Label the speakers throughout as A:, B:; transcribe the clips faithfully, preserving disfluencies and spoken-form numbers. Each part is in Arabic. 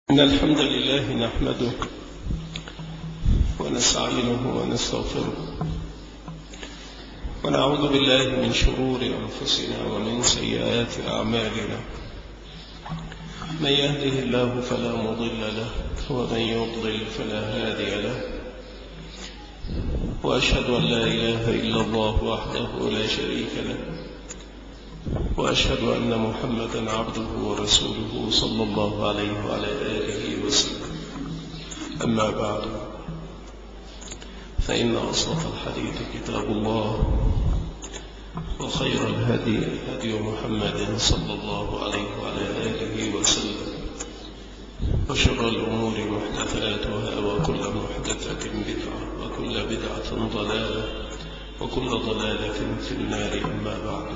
A: إن الحمد لله نحمده ونستعينه ونستغفره ونعوذ بالله من شرور أنفسنا ومن سيئات أعمالنا. من يهده الله فلا مضل له ومن يضلل فلا هادي له، وأشهد أن لا إله إلا الله وحده لا شريك له، وأشهد أن محمدا عبده ورسوله صلى الله عليه وعلى آله وسلم. أما بعد، فإن أصدق الحديث كتاب الله، وخير الهدي هدي محمد صلى الله عليه وعلى آله وسلم، وشر الأمور محدثاتها، وكل محدثة بدعة، وكل بدعة ضلالة، وكل ضلالة في النار. أما بعد،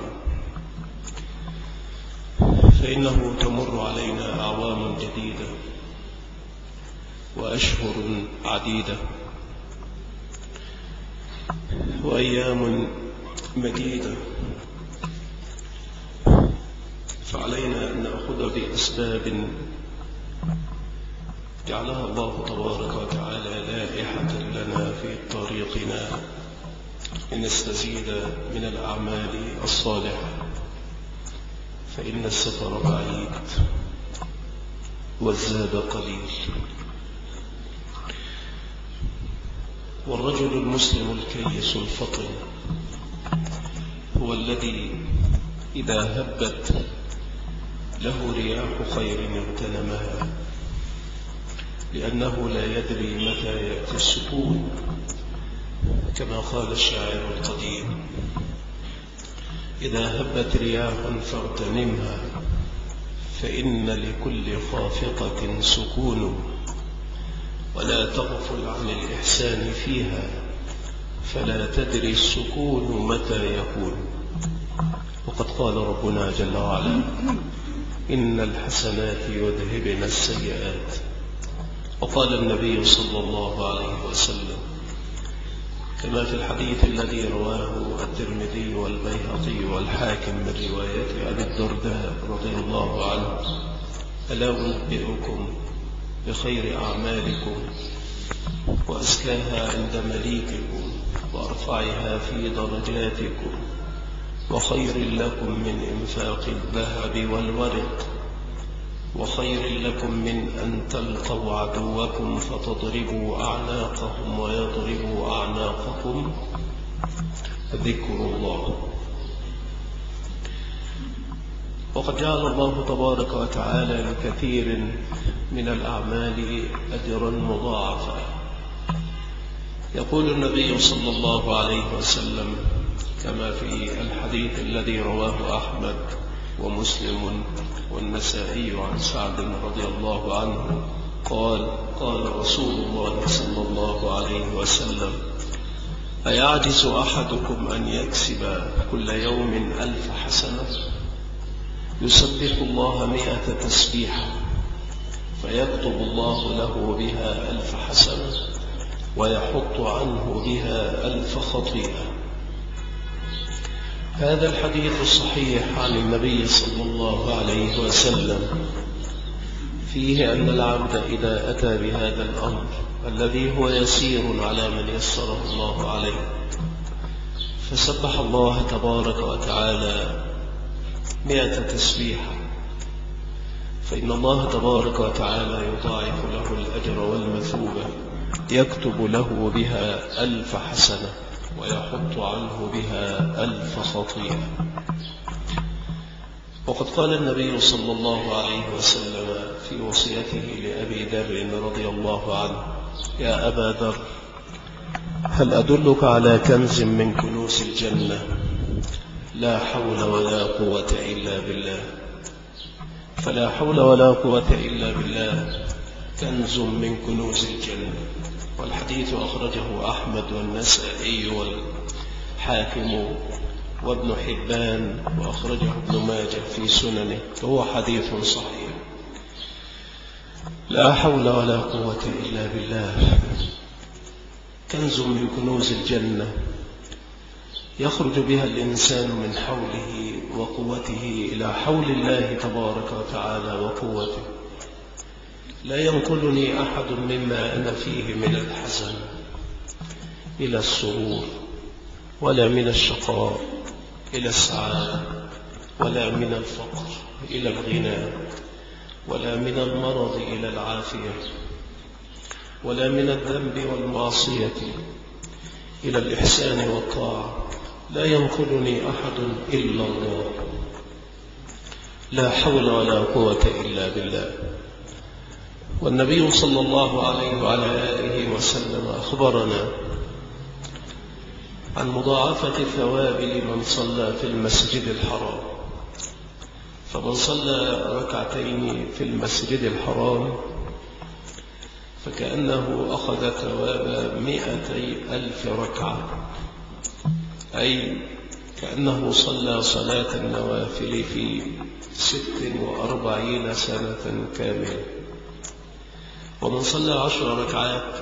A: فإنه تمر علينا أعوام جديدة وأشهر عديدة وأيام مديدة، فعلينا أن نأخذ بأسباب جعلها الله تبارك وتعالى لائحة لنا في طريقنا لنستزيد من الأعمال الصالحة، فإن السفر بعيد والزاد قليل. والرجل المسلم الكيس الفطن هو الذي إذا هبت له رياح خير اغتنمها، لأنه لا يدري متى يأتي السكون، كما قال الشاعر القديم: إذا هبت رياح فاغتنمها، فإن لكل خافقة سكون، ولا تغفل عن الإحسان فيها، فلا تدري السكون متى يكون. وقد قال ربنا جل وعلا: إن الحسنات يذهبن السيئات. وقال النبي صلى الله عليه وسلم كما في الحديث الذي رواه الترمذي والبيهقي والحاكم من رواية أبي الدرداء رضي الله عنه: ألا أنبئكم بخير أعمالكم وأزكاها عند مليككم وأرفعها في درجاتكم وخير لكم من إنفاق الذهب والورق وخير لكم من أن تلقوا عدوكم فتضربوا أعناقهم ويضربوا أعناقكم، ذكر الله. وقد جعل الله تبارك وتعالى لكثير من الأعمال أجرا مضاعفا. يقول النبي صلى الله عليه وسلم كما في الحديث الذي رواه أحمد ومسلم والنسائي عن سعد رضي الله عنه قال: قال رسول الله صلى الله عليه وسلم: أيعجز أحدكم أن يكسب كل يوم ألف حسنة؟ يسبح الله مئة تسبيحة، فيكتب الله له بها ألف حسنة ويحط عنه بها ألف خطيئة. هذا الحديث الصحيح عن النبي صلى الله عليه وسلم فيه أن العبد إذا أتى بهذا الأمر الذي هو يسير على من يسره الله عليه، فسبح الله تبارك وتعالى مئة تسبيحة، فإن الله تبارك وتعالى يضاعف له الأجر والمثوبة، يكتب له بها ألف حسنة ويحط عنه بها ألف خطيئة. وقد قال النبي صلى الله عليه وسلم في وصيته لأبي ذر رضي الله عنه: يا أبا ذر، هل أدلك على كنز من كنوز الجنة؟ لا حول ولا قوة إلا بالله. فلا حول ولا قوة إلا بالله كنز من كنوز الجنة. والحديث أخرجه أحمد والنسائي والحاكم وابن حبان، وأخرجه ابن ماجه في سننه، وهو حديث صحيح. لا حول ولا قوة إلا بالله كنز من كنوز الجنة، يخرج بها الإنسان من حوله وقوته إلى حول الله تبارك وتعالى وقوته، لا ينقلني أحد مما أنا فيه من الحزن إلى السرور، ولا من الشقاء إلى السعادة، ولا من الفقر إلى الغنى، ولا من المرض إلى العافية، ولا من الذنب والمعصية إلى الإحسان والطاعة. لا ينقلني أحد إلا الله، لا حول ولا قوة إلا بالله. والنبي صلى الله عليه وعلى آله وسلم أخبرنا عن مضاعفة الثواب لمن صلى في المسجد الحرام. فمن صلى ركعتين في المسجد الحرام فكأنه أخذ ثواب مئتي ألف ركعة، أي كأنه صلى صلاة النوافل في ست وأربعين سنة كاملة. ومن صلى عشر ركعات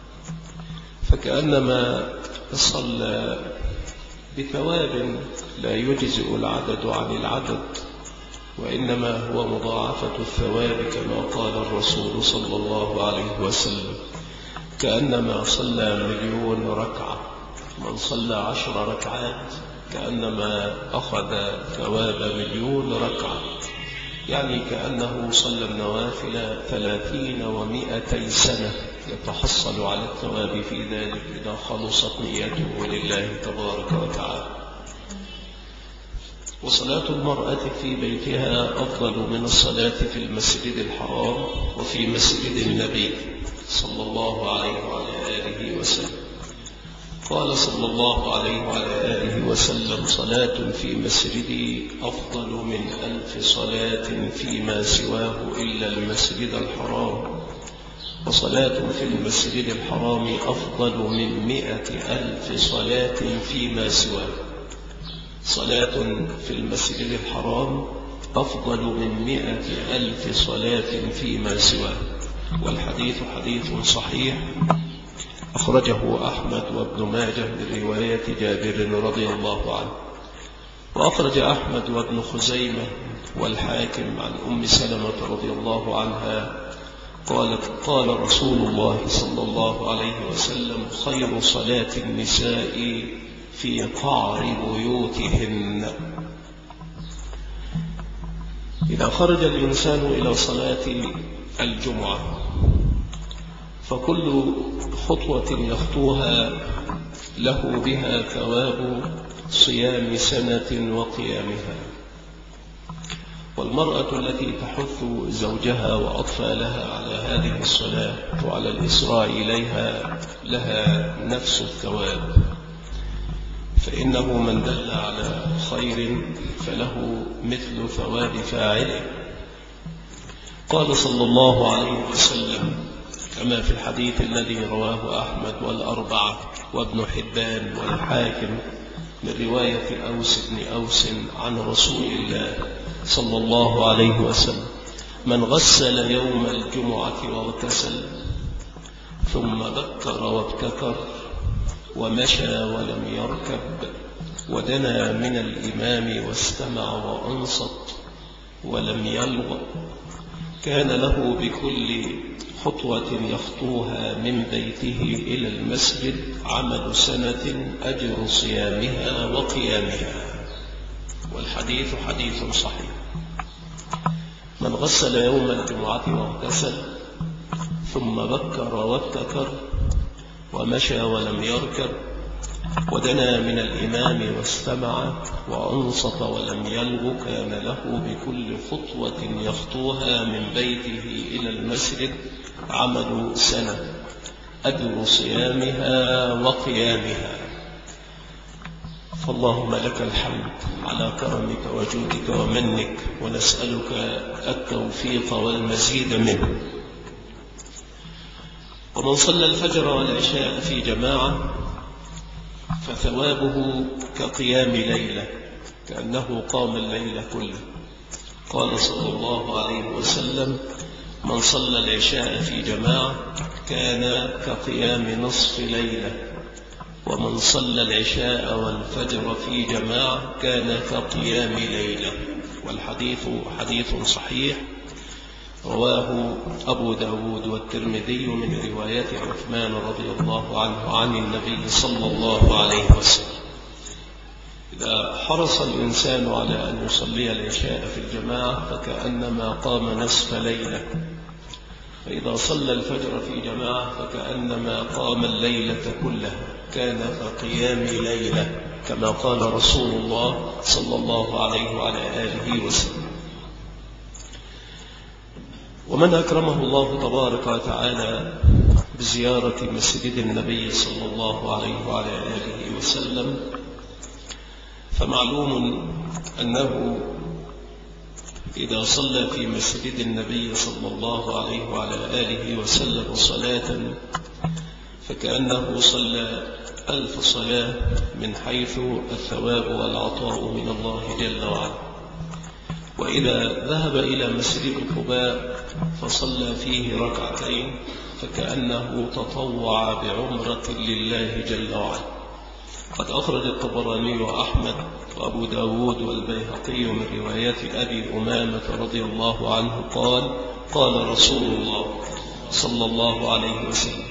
A: فكأنما صلى بثواب لا يجزئ العدد عن العدد، وإنما هو مضاعفة الثواب كما قال الرسول صلى الله عليه وسلم: كأنما صلى مليون ركعة. من صلى عشر ركعات كأنما أخذ ثواب مليون ركعة، يعني كأنه صلى النوافل ثلاثين ومائتي سنة يتحصل على الثواب في ذلك إذا خلصت نيته لله تبارك وتعالى. وصلاة المرأة في بيتها أفضل من الصلاة في المسجد الحرام وفي مسجد النبي صلى الله عليه وعلى آله وسلم. قال صلى الله عليه وعلى آله وسلم: صلاة في مسجدي أفضل من ألف صلاة فيما سواه إلا المسجد الحرام، وصلاة في المسجد الحرام أفضل من مئة ألف صلاة فيما سواه. صلاة في المسجد الحرام أفضل من مئة ألف صلاة فيما سواه. والحديث حديث صحيح أخرجه أحمد وابن ماجه من رواية جابر رضي الله عنه. وأخرج أحمد وابن خزيمة والحاكم عن أم سلمة رضي الله عنها قالت: قال رسول الله صلى الله عليه وسلم: خير صلاة النساء في قعر بيوتهن. إذا خرج الإنسان إلى صلاة الجمعة فكل خطوة يخطوها له بها ثواب صيام سنة وقيامها. والمرأة التي تحث زوجها وأطفالها على هذه الصلاة وعلى الإسراع إليها لها نفس الثواب، فإنه من دل على خير فله مثل ثواب فاعله. قال صلى الله عليه وسلم كما في الحديث الذي رواه أحمد والأربعة وابن حبان والحاكم من رواية أوس بن أوس عن رسول الله صلى الله عليه وسلم: من غسل يوم الجمعة واغتسل ثم بكر وابتكر ومشى ولم يركب ودنا من الإمام واستمع وأنصت ولم يلغ، كان له بكل خطوة يخطوها من بيته إلى المسجد عمل سنة أجر صيامها وقيامها. والحديث حديث صحيح. من غسل يوم الجمعة واغتسل ثم بكر وابتكر ومشى ولم يركب ودنا من الإمام واستمع وأنصت ولم يلغ، كان له بكل خطوة يخطوها من بيته إلى المسجد عمل سنة أجر صيامها وقيامها. فاللهم لك الحمد على كرمك وجودك ومنك، ونسألك التوفيق والمزيد منه. ومن صلى الفجر والعشاء في جماعة فثوابه كقيام ليلة، كأنه قام الليل كله. قال صلى الله عليه وسلم: من صلى العشاء في جماعة كان كقيام نصف ليلة، ومن صلى العشاء والفجر في جماعة كان كقيام ليلة. والحديث حديث صحيح رواه أبو داود والترمذي من رواية عثمان رضي الله عنه عن النبي صلى الله عليه وسلم: إذا حرص الإنسان على أن يصلي العشاء في الجماعة فكأنما قام نصف ليلة، فإذا صلى الفجر في جماعة فكأنما قام الليلة كلها، كان كقيام ليلة، كما قال رسول الله صلى الله عليه وعلى آله وسلم. ومن أكرمه الله تبارك وتعالى بزيارة مسجد النبي صلى الله عليه وعلى آله وسلم فمعلوم أنه إذا صلى في مسجد النبي صلى الله عليه وعلى آله وسلم صلاة فكأنه صلى ألف صلاة، من حيث الثواب والعطاء من الله جل وعلا. وإذا ذهب إلى مسجد قباء فصلى فيه ركعتين فكأنه تطوع بعمرة لله جل وعلا. قد أخرج الطبراني وأحمد وأبو داود والبيهقي من رواية أبي أمامة رضي الله عنه قال: قال رسول الله صلى الله عليه وسلم: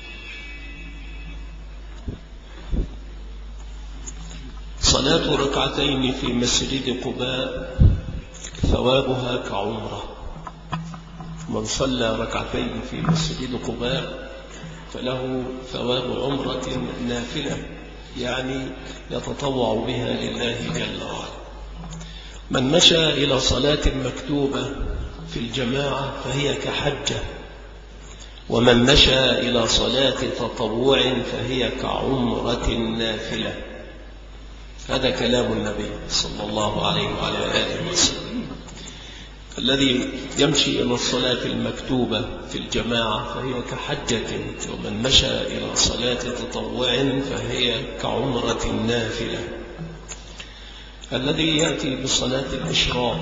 A: صلاة ركعتين في مسجد قباء ثوابها كعمرة. من صلى ركعتين في مسجد قباء فله ثواب عمرة نافلة، يعني يتطوع بها لله جل وعلا. من مشى إلى صلاة مكتوبة في الجماعة فهي كحجة، ومن مشى إلى صلاة تطوع فهي كعمرة نافلة. هذا كلام النبي صلى الله عليه وعلى آله وسلم. الذي يمشي إلى الصلاة المكتوبة في الجماعة فهي كحجة، ومن مشى إلى صلاة تطوع فهي كعمرة نافلة. الذي يأتي بصلاة الإشراق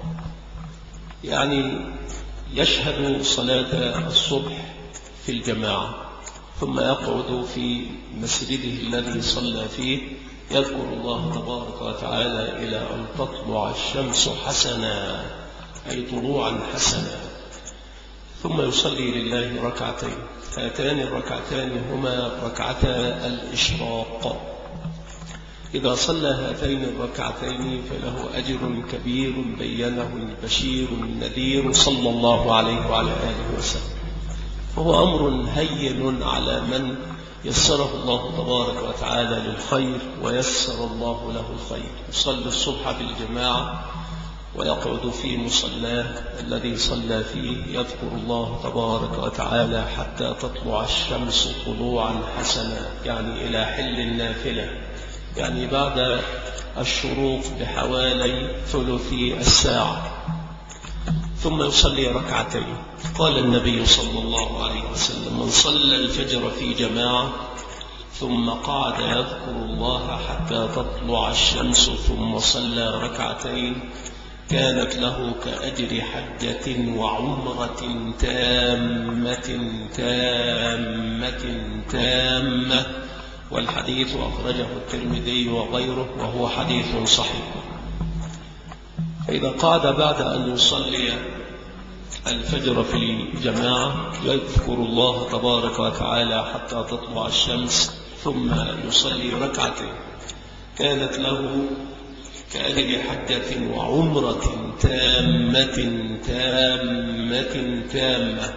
A: يعني يشهد صلاة الصبح في الجماعة ثم يقعد في مسجده الذي صلى فيه يذكر الله تبارك وتعالى إلى أن تطلع الشمس حسنا، أي طلوعا حسنا، ثم يصلي لله ركعتين. هاتان الركعتان هما ركعتا الإشراق. إذا صلى هاتين الركعتين فله أجر كبير بينه البشير النذير صلى الله عليه وعلى آله وسلم. فهو أمر هين على من يسره الله تبارك وتعالى للخير ويسر الله له الخير، يصلي الصبح بالجماعة ويقعد في مصلاه الذي صلى فيه يذكر الله تبارك وتعالى حتى تطلع الشمس طلوعا حسنا، يعني إلى حل النافلة، يعني بعد الشروق بحوالي ثلثي الساعة، ثم يصلي ركعتين. قال النبي صلى الله عليه وسلم: من صلى الفجر في جماعة ثم قعد يذكر الله حتى تطلع الشمس ثم صلى ركعتين كانت له كأجر حجة وعمرة تامة تامة تامة. والحديث أخرجه الترمذي وغيره وهو حديث صحيح. فإذا قعد بعد أن يصلي الفجر في الجماعة يذكر الله تبارك وتعالى حتى تطلع الشمس ثم يصلي ركعتين كانت له كأجر حجة وعمرة تامة تامة تامة.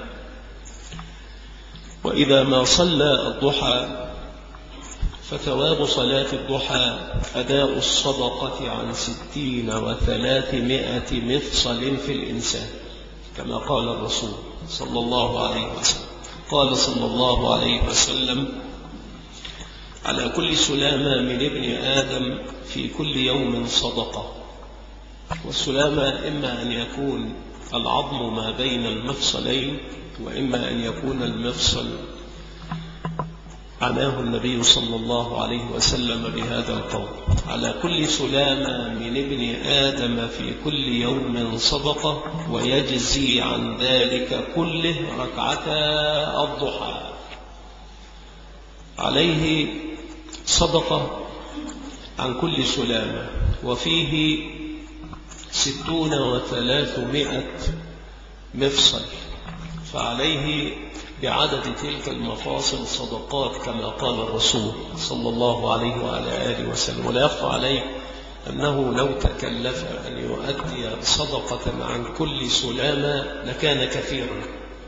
A: وإذا ما صلى الضحى فثواب صلاة الضحى أداء الصدقة عن ستين وثلاثمائة مفصل في الإنسان، كما قال الرسول صلى الله عليه وسلم. قال صلى الله عليه وسلم: على كل سلامة من ابن آدم في كل يوم صدقة. والسلامة إما أن يكون العظم ما بين المفصلين، وإما أن يكون المفصل. عناه النبي صلى الله عليه وسلم بهذا القول: على كل سلامة من ابن آدم في كل يوم صدقة، ويجزي عن ذلك كله ركعتا الضحى. عليه صدقة عن كل سلامة، وفيه ستون وثلاثمائة مفصل، فعليه بعدد تلك المفاصل صدقات كما قال الرسول صلى الله عليه وعلى آله وسلم. ولا يخفى عليه أنه لو تكلف أن يؤدي صدقة عن كل سلامة لكان كثيرا،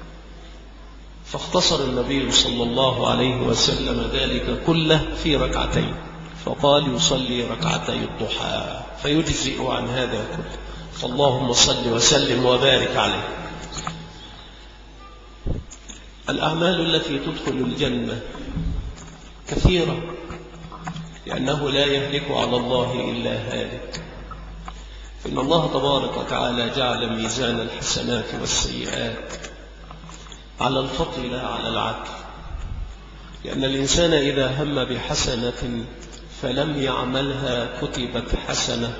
A: فاختصر النبي صلى الله عليه وسلم ذلك كله في ركعتين، فقال يصلي ركعتي الضحى فيجزئ عن هذا كله. فاللهم صل وسلم وبارك عليه. الأعمال التي تدخل الجنة كثيرة، لأنه لا يهلك على الله إلا هالك. إن الله تبارك وتعالى جعل ميزان الحسنات والسيئات على الفضل لا على العدل، لأن الإنسان إذا هم بحسنة فلم يعملها كتبت حسنة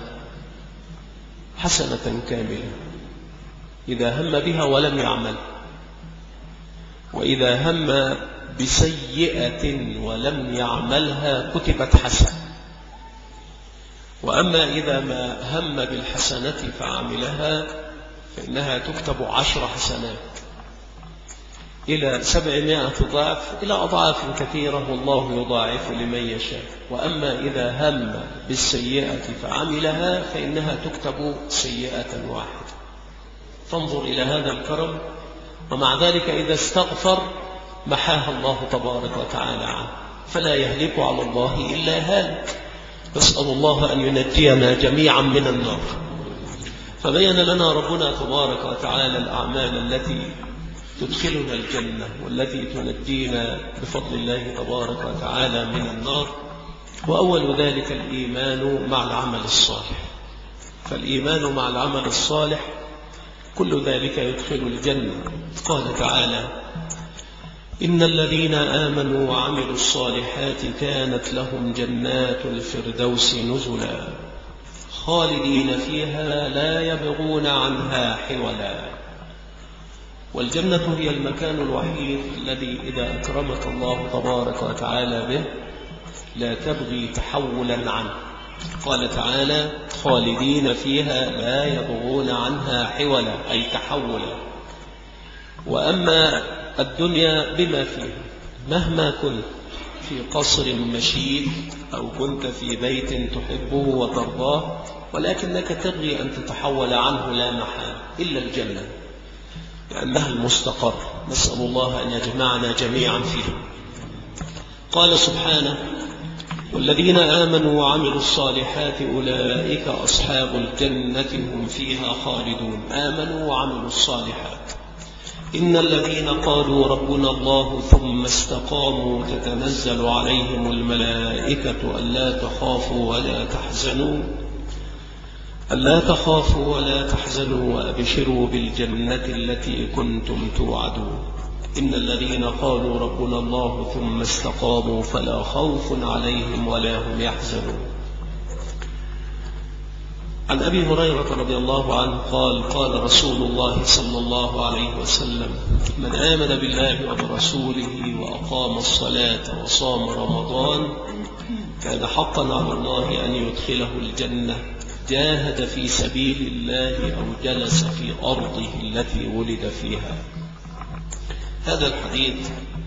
A: حسنة كاملة إذا هم بها ولم يعمل، وإذا هم بسيئة ولم يعملها كتبت حسنة. وأما إذا ما هم بالحسنة فعملها فإنها تكتب عشر حسنات إلى سبعمائة ضعف إلى أضعاف كثيرة، والله يضاعف لمن يشاء. وأما إذا هم بالسيئة فعملها فإنها تكتب سيئة واحدة. فانظر إلى هذا الكرم. ومع ذلك إذا استغفر محاها الله تبارك وتعالى عنه، فلا يهلك على الله إلا هالك. نسأل الله أن ينجينا جميعا من النار. فبين لنا ربنا تبارك وتعالى الأعمال التي تدخلنا الجنة والتي تنجينا بفضل الله تبارك وتعالى من النار. وأول ذلك الإيمان مع العمل الصالح. فالإيمان مع العمل الصالح كل ذلك يدخل الجنة. قال تعالى: إن الذين آمنوا وعملوا الصالحات كانت لهم جنات الفردوس نزلا خالدين فيها لا يبغون عنها حولا. والجنة هي المكان الوحيد الذي إذا أكرمك الله تبارك وتعالى به لا تبغي تحولا عنه. قال تعالى: خالدين فيها لا يبغون عنها حولا، أي تحولا. وأما الدنيا بما فيها، مهما كنت في قصر مشيد أو كنت في بيت تحبه وترضاه، ولكنك تبغي أن تتحول عنه لا محال، إلا الجنة لأنها المستقر. نسأل الله أن يجمعنا جميعا فيه. قال سبحانه: والذين آمنوا وعملوا الصالحات أولئك أصحاب الجنة هم فيها خالدون. آمنوا وعملوا الصالحات. إن الذين قالوا ربنا الله ثم استقاموا تتنزل عليهم الملائكة ألا تخافوا ولا تحزنوا ألا تخافوا ولا تحزنوا وأبشروا بالجنة التي كنتم توعدون. إن الذين قالوا ربنا الله ثم استقاموا فلا خوف عليهم ولا هم يحزنون. عن أبي هريرة رضي الله عنه قال: قال رسول الله صلى الله عليه وسلم: من آمن بالله وبرسوله وأقام الصلاة وصام رمضان كان حقا على الله أن يدخله الجنة، جاهد في سبيل الله أو جلس في أرضه التي ولد فيها. هذا الحديث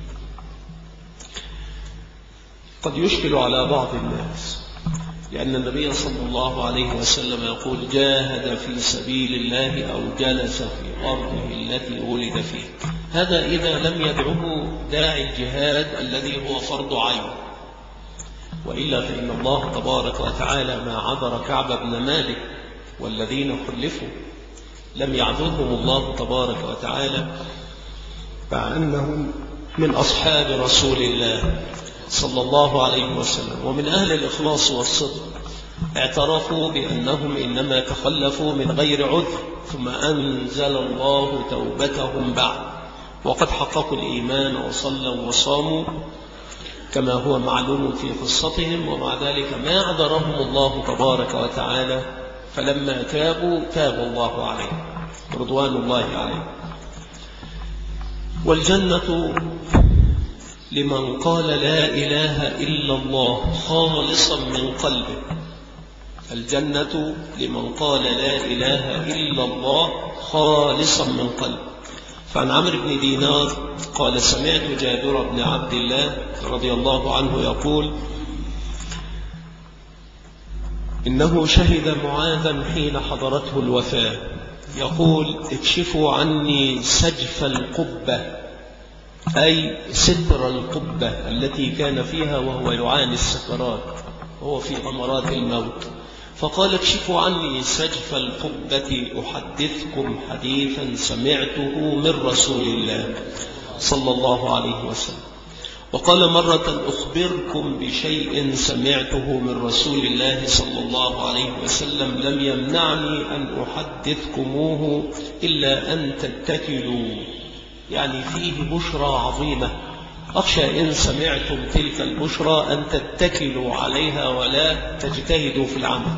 A: قد يشكل على بعض الناس، لأن النبي صلى الله عليه وسلم يقول: جاهد في سبيل الله أو جلس في أرضه التي ولد فيه. هذا إذا لم يدعه داعي الجهاد الذي هو فرض عين، وإلا فإن الله تبارك وتعالى ما عذر كعب بن مالك والذين خلفوا لم يعذرهم الله تبارك وتعالى، مع أنهم من أصحاب رسول الله صلى الله عليه وسلم ومن أهل الإخلاص والصدق. اعترفوا بأنهم إنما تخلفوا من غير عذر، ثم أنزل الله توبتهم بعد، وقد حققوا الإيمان وصلوا وصاموا كما هو معلوم في قصتهم، ومع ذلك ما عذرهم الله تبارك وتعالى، فلما تابوا تاب الله عليهم رضوان الله عليهم. والجنة لمن قال لا إله إلا الله خالصا من قلبه، الجنة لمن قال لا إله إلا الله خالصا من قلب. فعن عمرو بن دينار قال سمعت جابر بن عبد الله رضي الله عنه يقول إنه شهد معاذا حين حضرته الوفاة يقول اكشفوا عني سجف القبة، أي ستر القبة التي كان فيها وهو يعاني السكرات وهو في أمرات الموت. فقال اكشفوا عني سجف القبة أحدثكم حديثا سمعته من رسول الله صلى الله عليه وسلم. وقال مرة أخبركم بشيء سمعته من رسول الله صلى الله عليه وسلم لم يمنعني أن أحدثكموه إلا أن تتكلوا، يعني فيه بشرى عظيمة أخشى إن سمعتم تلك البشرى أن تتكلوا عليها ولا تجتهدوا في العمل.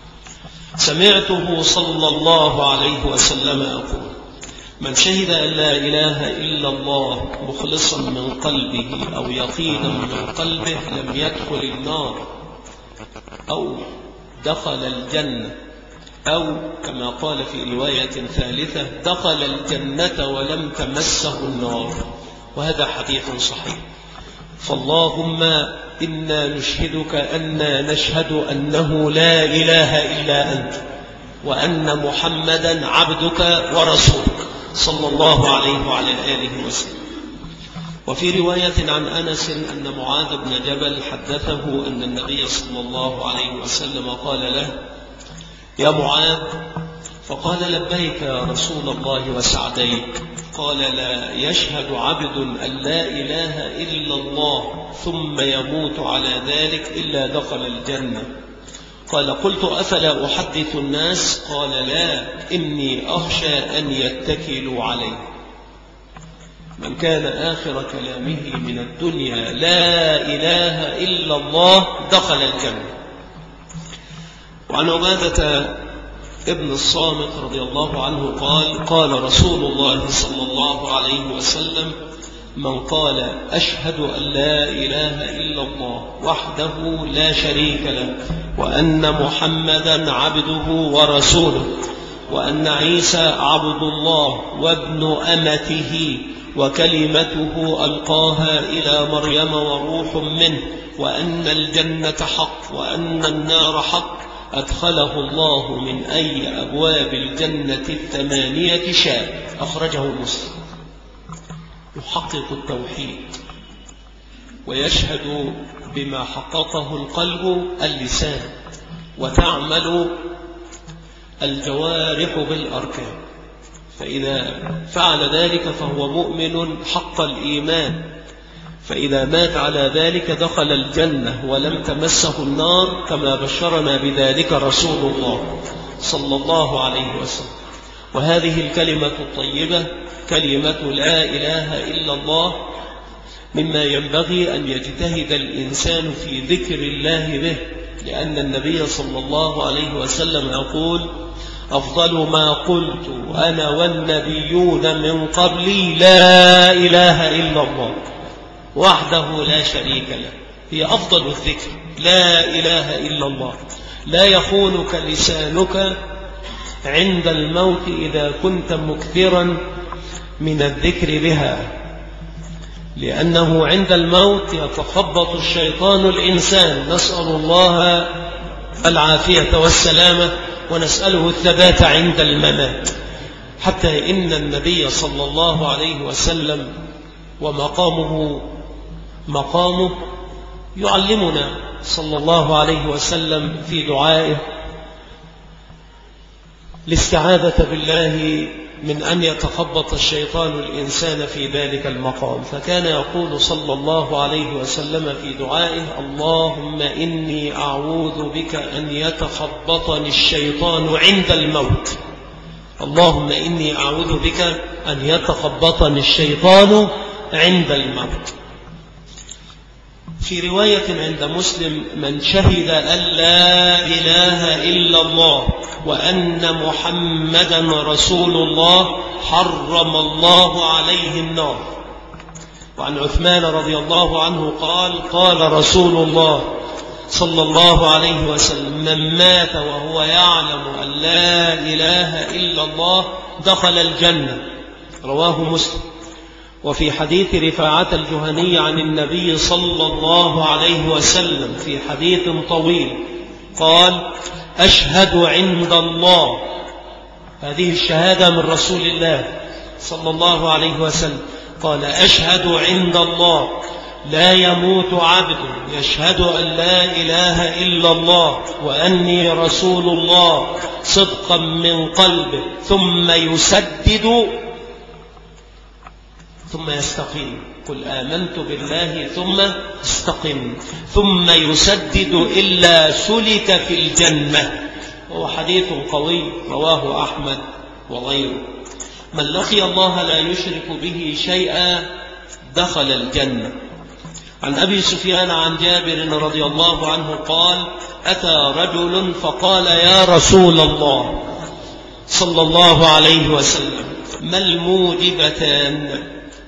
A: سمعته صلى الله عليه وسلم يقول من شهد أن لا إله إلا الله مخلصا من قلبه أو يقينا من قلبه لم يدخل النار أو دخل الجنة، أو كما قال في رواية ثالثة دخل الجنة ولم تمسه النار، وهذا حديث صحيح. فاللهم إنا نشهدك أننا نشهد أنه لا إله إلا أنت وأن محمدا عبدك ورسولك صلى الله عليه وعلى آله وسلم. وفي رواية عن أنس أن معاذ بن جبل حدثه أن النبي صلى الله عليه وسلم قال له يا معاذ، فقال لبيك يا رسول الله وسعديك. قال لا يشهد عبد أن لا إله إلا الله ثم يموت على ذلك إلا دخل الجنة. قال قلت أفلا أحدث الناس؟ قال لا إني أخشى أن يتكلوا عليه. من كان آخر كلامه من الدنيا لا إله إلا الله دخل الجنة. وعن عبادة ابن الصامت رضي الله عنه قال قال رسول الله صلى الله عليه وسلم من قال أشهد أن لا إله إلا الله وحده لا شريك له وأن محمدا عبده ورسوله وأن عيسى عبد الله وابن أمته وكلمته ألقاها إلى مريم وروح منه وأن الجنة حق وأن النار حق أدخله الله من أي أبواب الجنة الثمانية شاء. أخرجه مسلم. يحقق التوحيد ويشهد بما حققه القلب اللسان وتعمل الجوارح بالأركان، فإذا فعل ذلك فهو مؤمن حق الإيمان، فإذا مات على ذلك دخل الجنة ولم تمسه النار كما بشرنا بذلك رسول الله صلى الله عليه وسلم. وهذه الكلمة الطيبة كلمة لا إله إلا الله مما ينبغي أن يجتهد الإنسان في ذكر الله به، لأن النبي صلى الله عليه وسلم يقول أفضل ما قلت أنا والنبيون من قبلي لا إله إلا الله وحده لا شريك له. هي أفضل الذكر لا إله إلا الله. لا يخونك لسانك عند الموت إذا كنت مكثرا من الذكر بها، لأنه عند الموت يتخبط الشيطان الإنسان، نسأل الله العافية والسلامة ونسأله الثبات عند الممات. حتى إن النبي صلى الله عليه وسلم ومقامه مقامه يعلمنا صلى الله عليه وسلم في دعائه الاستعاذة بالله من أن يتخبط الشيطان الإنسان في ذلك المقام. فكان يقول صلى الله عليه وسلم في دعائه اللهم إني أعوذ بك أن يتخبطني الشيطان عند الموت. اللهم إني أعوذ بك أن يتخبطني الشيطان عند الموت. في رواية عند مسلم من شهد أن لا إله إلا الله وأن محمدا رسول الله حرم الله عليه النار. وعن عثمان رضي الله عنه قال قال رسول الله صلى الله عليه وسلم: من مات وهو يعلم أن لا إله إلا الله دخل الجنة. رواه مسلم. وفي حديث رفاعة الجهني عن النبي صلى الله عليه وسلم في حديث طويل قال: أشهد عند الله، هذه الشهادة من رسول الله صلى الله عليه وسلم، قال: أشهد عند الله لا يموت عبد يشهد أن لا إله إلا الله وأني رسول الله صدقا من قلبه ثم يسدد ثم يستقيم. قل آمنت بالله ثم استقم ثم يسدد إلا سلك في الجنة. هو حديث قوي رواه أحمد وغيره. من لقي الله لا يشرك به شيئا دخل الجنة. عن أبي سفيان عن جابر رضي الله عنه قال: أتى رجل فقال: يا رسول الله صلى الله عليه وسلم، ما الموجبتان؟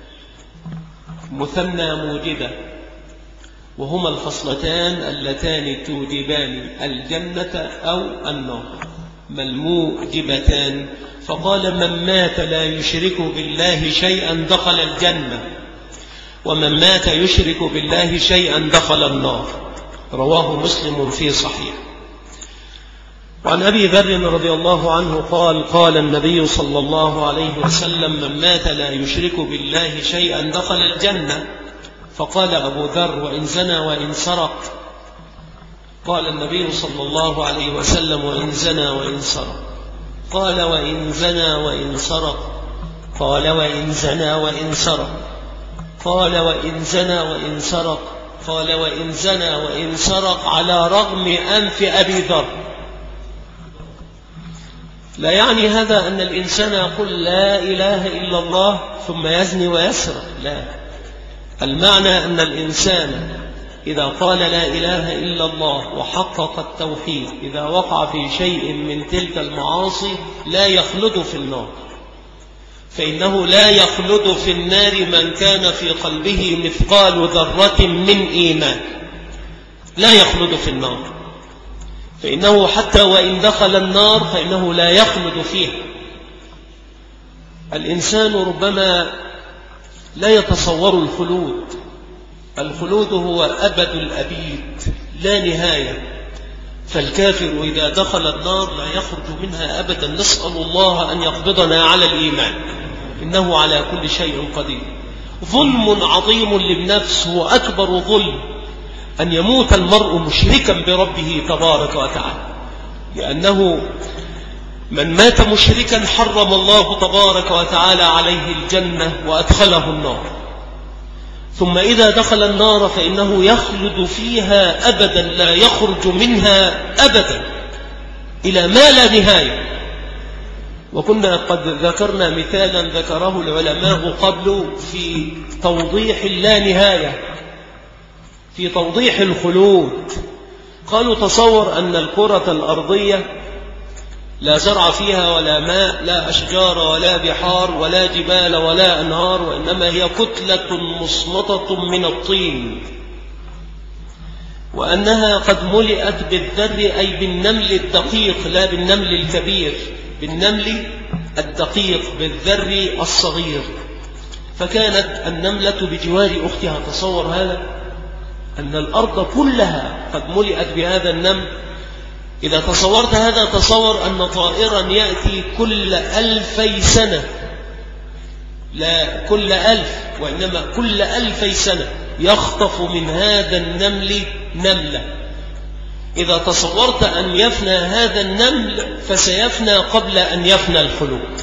A: مثنى موجبة، وهما الخصلتان اللتان توجبان الجنة أو النار. ما الموجبتان؟ فقال: من مات لا يشرك بالله شيئا دخل الجنة، ومن مات يشرك بالله شيئا دخل النار. رواه مسلم في صحيح. وعن أبي ذر رضي الله عنه قال: قال النبي صلى الله عليه وسلم: من مات لا يشرك بالله شيئا دخل الجنة. فقال أبو ذر: وإن زنى وإن سرق؟ قال النبي صلى الله عليه وسلم: وإن زنى وإن سرق. قال: وإن زنى وإن سرق؟ قال: وإن زنى وإن سرق. قال: وإن زنى وإن سرق؟ قال: وإن زنى وإن سرق على رغم أنف أبي ذر. لا يعني هذا أن الإنسان يقول لا إله إلا الله ثم يزني ويسرق، لا. المعنى أن الإنسان إذا قال لا إله إلا الله وحقق التوحيد، إذا وقع في شيء من تلك المعاصي لا يخلد في النار، فإنه لا يخلد في النار من كان في قلبه مثقال ذرة من إيمان، لا يخلد في النار، فإنه حتى وإن دخل النار فإنه لا يخلد فيها. الإنسان ربما لا يتصور الخلود. الخلود هو أبد الأبيد لا نهاية. فالكافر إذا دخل النار لا يخرج منها أبدا. نسأل الله أن يقبضنا على الإيمان، إنه على كل شيء قدير. ظلم عظيم للنفس هو أكبر ظلم أن يموت المرء مشركا بربه تبارك وتعالى، لأنه من مات مشركا حرم الله تبارك وتعالى عليه الجنة وأدخله النار. ثم إذا دخل النار فإنه يخلد فيها أبدا لا يخرج منها أبدا إلى ما لا نهاية. وكنا قد ذكرنا مثالا ذكره العلماء قبل في توضيح اللا نهاية، في توضيح الخلود. قالوا تصور أن الكرة الأرضية لا زرع فيها ولا ماء، لا أشجار ولا بحار ولا جبال ولا أنهار، وإنما هي كتلة مصمطة من الطين، وأنها قد ملئت بالذر أي بالنمل الدقيق لا بالنمل الكبير، بالنمل الدقيق بالذر الصغير. فكانت النملة بجوار أختها. تصور هذا، أن الأرض كلها قد ملئت بهذا النمل. إذا تصورت هذا تصور أن طائرا يأتي كل ألفي سنة، لا كل ألف وإنما كل ألفي سنة يخطف من هذا النمل نملة. إذا تصورت أن يفنى هذا النمل فسيفنى قبل أن يفنى الخلود.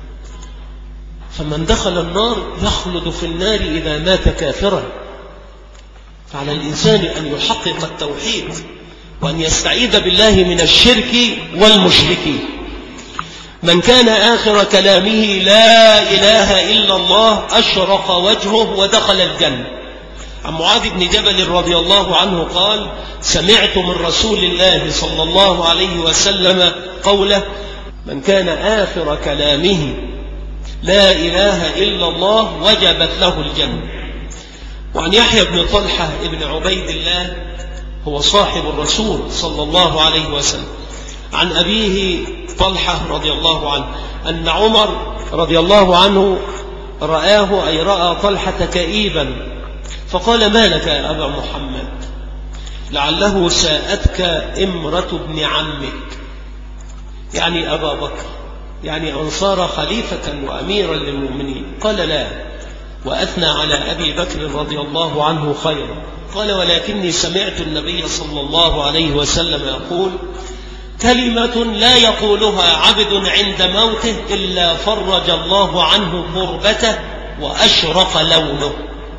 A: فمن دخل النار يخلد في النار إذا مات كافرا. فعلى الإنسان أن يحقق التوحيد وأن يستعيذ بالله من الشرك والمشركين. من كان آخر كلامه لا إله إلا الله أشرق وجهه ودخل الجنة. عن معاذ بن جبل رضي الله عنه قال: سمعت من رسول الله صلى الله عليه وسلم قوله: من كان آخر كلامه لا إله إلا الله وجبت له الجنة. وعن يحيى بن طلحة بن عبيد الله هو صاحب الرسول صلى الله عليه وسلم. عن أبيه طلحة رضي الله عنه أن عمر رضي الله عنه رآه، أي رأى طلحة كئيبا، فقال: ما لك يا أبا محمد؟ لعله ساءتك امرة ابن عمك، يعني أبا بكر، يعني أن صار خليفة وأميرا للمؤمنين. قال: لا، وأثنى على أبي بكر رضي الله عنه خيرا. قال: ولكني سمعت النبي صلى الله عليه وسلم يقول: كلمة لا يقولها عبد عند موته إلا فرج الله عنه كربته وأشرق لونه،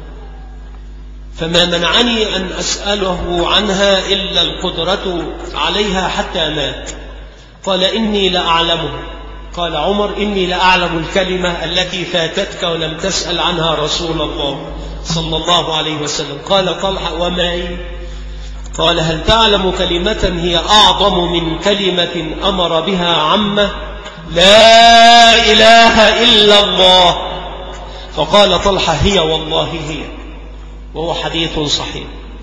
A: فما منعني أن أسأله عنها إلا القدرة عليها حتى مات. قال: إني لأعلمه. قال عمر: إني لأعلم الكلمة التي فاتتك ولم تسأل عنها رسول الله صلى الله عليه وسلم. قال طلحة: وما هي؟ قال: هل تعلم كلمة هي أعظم من كلمة أمر بها عمه؟ لا إله إلا الله. فقال طلحة: هي والله هي، وهو حديث صحيح.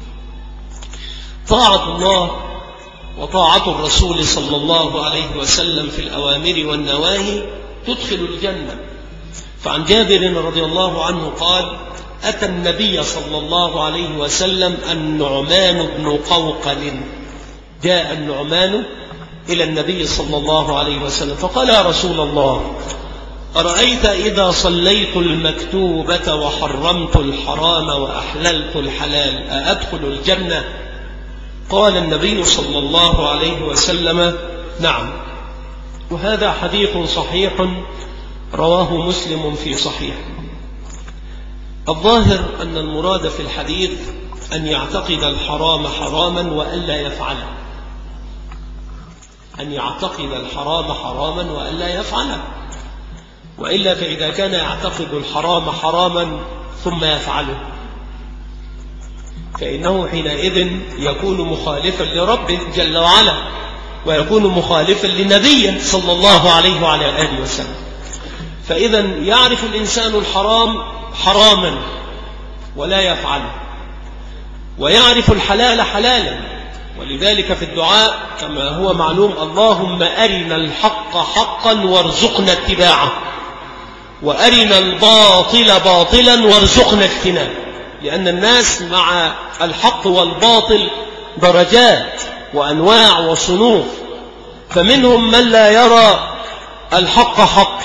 A: طاعة الله وطاعة الرسول صلى الله عليه وسلم في الأوامر والنواهي تدخل الجنة. فعن جابر رضي الله عنه قال: أتى النبي صلى الله عليه وسلم النعمان بن قوقل. جاء النعمان إلى النبي صلى الله عليه وسلم فقال: يا رسول الله، أرأيت إذا صليت المكتوبة وحرمت الحرام وأحللت الحلال أأدخل الجنة؟ قال النبي صلى الله عليه وسلم: نعم. وهذا حديث صحيح رواه مسلم في صحيح. الظاهر أن المراد في الحديث أن يعتقد الحرام حراما وألا يفعله، أن يعتقد الحرام حراما وألا يفعله، وإلا فإذا كان يعتقد الحرام حراما ثم يفعله فإنه حينئذ يكون مخالفا لربه جل وعلا، ويكون مخالفا لنبيه صلى الله عليه وعلى آله وسلم. فإذا يعرف الإنسان الحرام حراما ولا يفعله، ويعرف الحلال حلالا. ولذلك في الدعاء كما هو معلوم: اللهم أرنا الحق حقا وارزقنا اتباعه، وأرنا الباطل باطلا وارزقنا اجتنابه. لأن الناس مع الحق والباطل درجات وأنواع وصنوف، فمنهم من لا يرى الحق حق،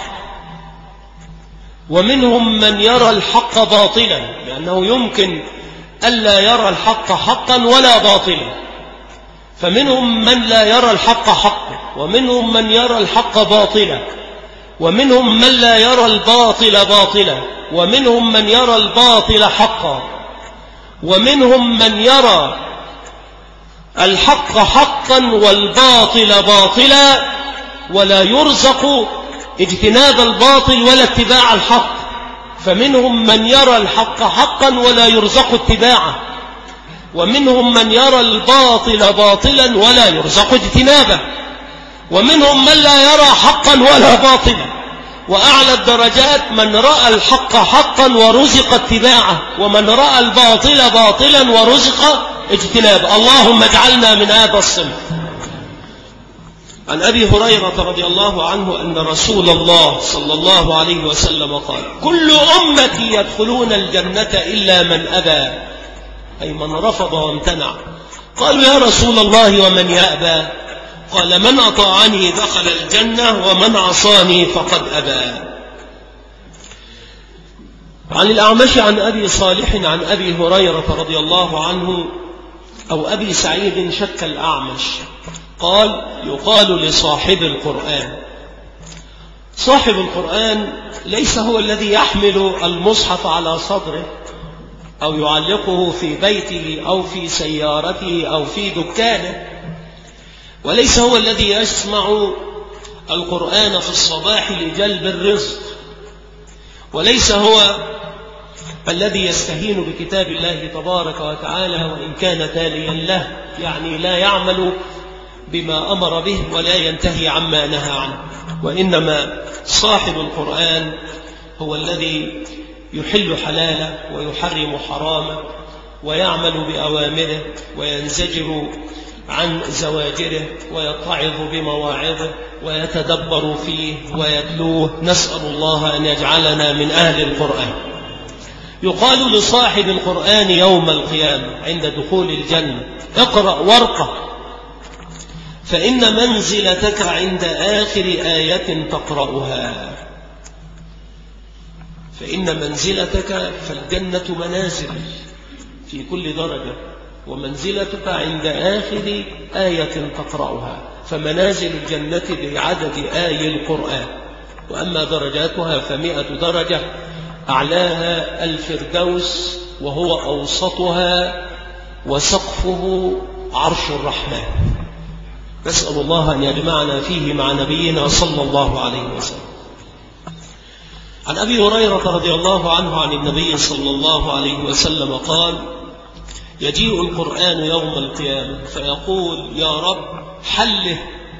A: ومنهم من يرى الحق باطلا، لأنه يمكن ألا يرى الحق حقا ولا باطلا. فمنهم من لا يرى الحق حقا، ومنهم من يرى الحق باطلا، ومنهم من لا يرى الباطل باطلا، ومنهم من يرى الباطل حقا، ومنهم من يرى الحق حقا والباطل باطلا، ولا يرزق اجتناب الباطل ولا اتباع الحق. فمنهم من يرى الحق حقا ولا يرزق اتباعه، ومنهم من يرى الباطل باطلا ولا يرزق اجتنابه، ومنهم من لا يرى حقا ولا باطلا. وأعلى الدرجات من رأى الحق حقا ورزق اتباعه، ومن رأى الباطل باطلا ورزق اجتنابه. اللهم اجعلنا من هذا الصنف. عن أبي هريرة رضي الله عنه أن رسول الله صلى الله عليه وسلم قال: كل أمتي يدخلون الجنة إلا من أبى، أي من رفض وامتنع. قالوا: يا رسول الله ومن يأبى؟ قال: من أطاعني دخل الجنة ومن عصاني فقد أبى. عن الأعمش عن أبي صالح عن أبي هريرة رضي الله عنه أو أبي سعيد شك الأعمش قال: يقال لصاحب القرآن. صاحب القرآن ليس هو الذي يحمل المصحف على صدره أو يعلقه في بيته أو في سيارته أو في دكانه، وليس هو الذي يسمع القرآن في الصباح لجلب الرزق، وليس هو الذي يستهين بكتاب الله تبارك وتعالى وإن كان تاليا له، يعني لا يعمل بما أمر به ولا ينتهي عما نهى عنه. وإنما صاحب القرآن هو الذي يحل حلاله ويحرم حرامه ويعمل بأوامره وينزجر عن زواجره ويتعظ بمواعظه ويتدبر فيه ويتلوه. نسأل الله أن يجعلنا من أهل القرآن. يقال لصاحب القرآن يوم القيامة عند دخول الجنة: اقرأ وارقى، فإن منزلتك عند آخر آية تقرأها. فإن منزلتك، فالجنة منازل في كل درجة، ومنزلتك عند آخر آية تقرأها، فمنازل الجنة بعدد آي القرآن، وأما درجاتها فمئة درجة، أعلاها الفردوس وهو أوسطها، وسقفه عرش الرحمن. نسأل الله أن يجمعنا فيه مع نبينا صلى الله عليه وسلم. عن أبي هريرة رضي الله عنه عن النبي صلى الله عليه وسلم قال: يجيء القرآن يوم القيامة فيقول: يا رب حله،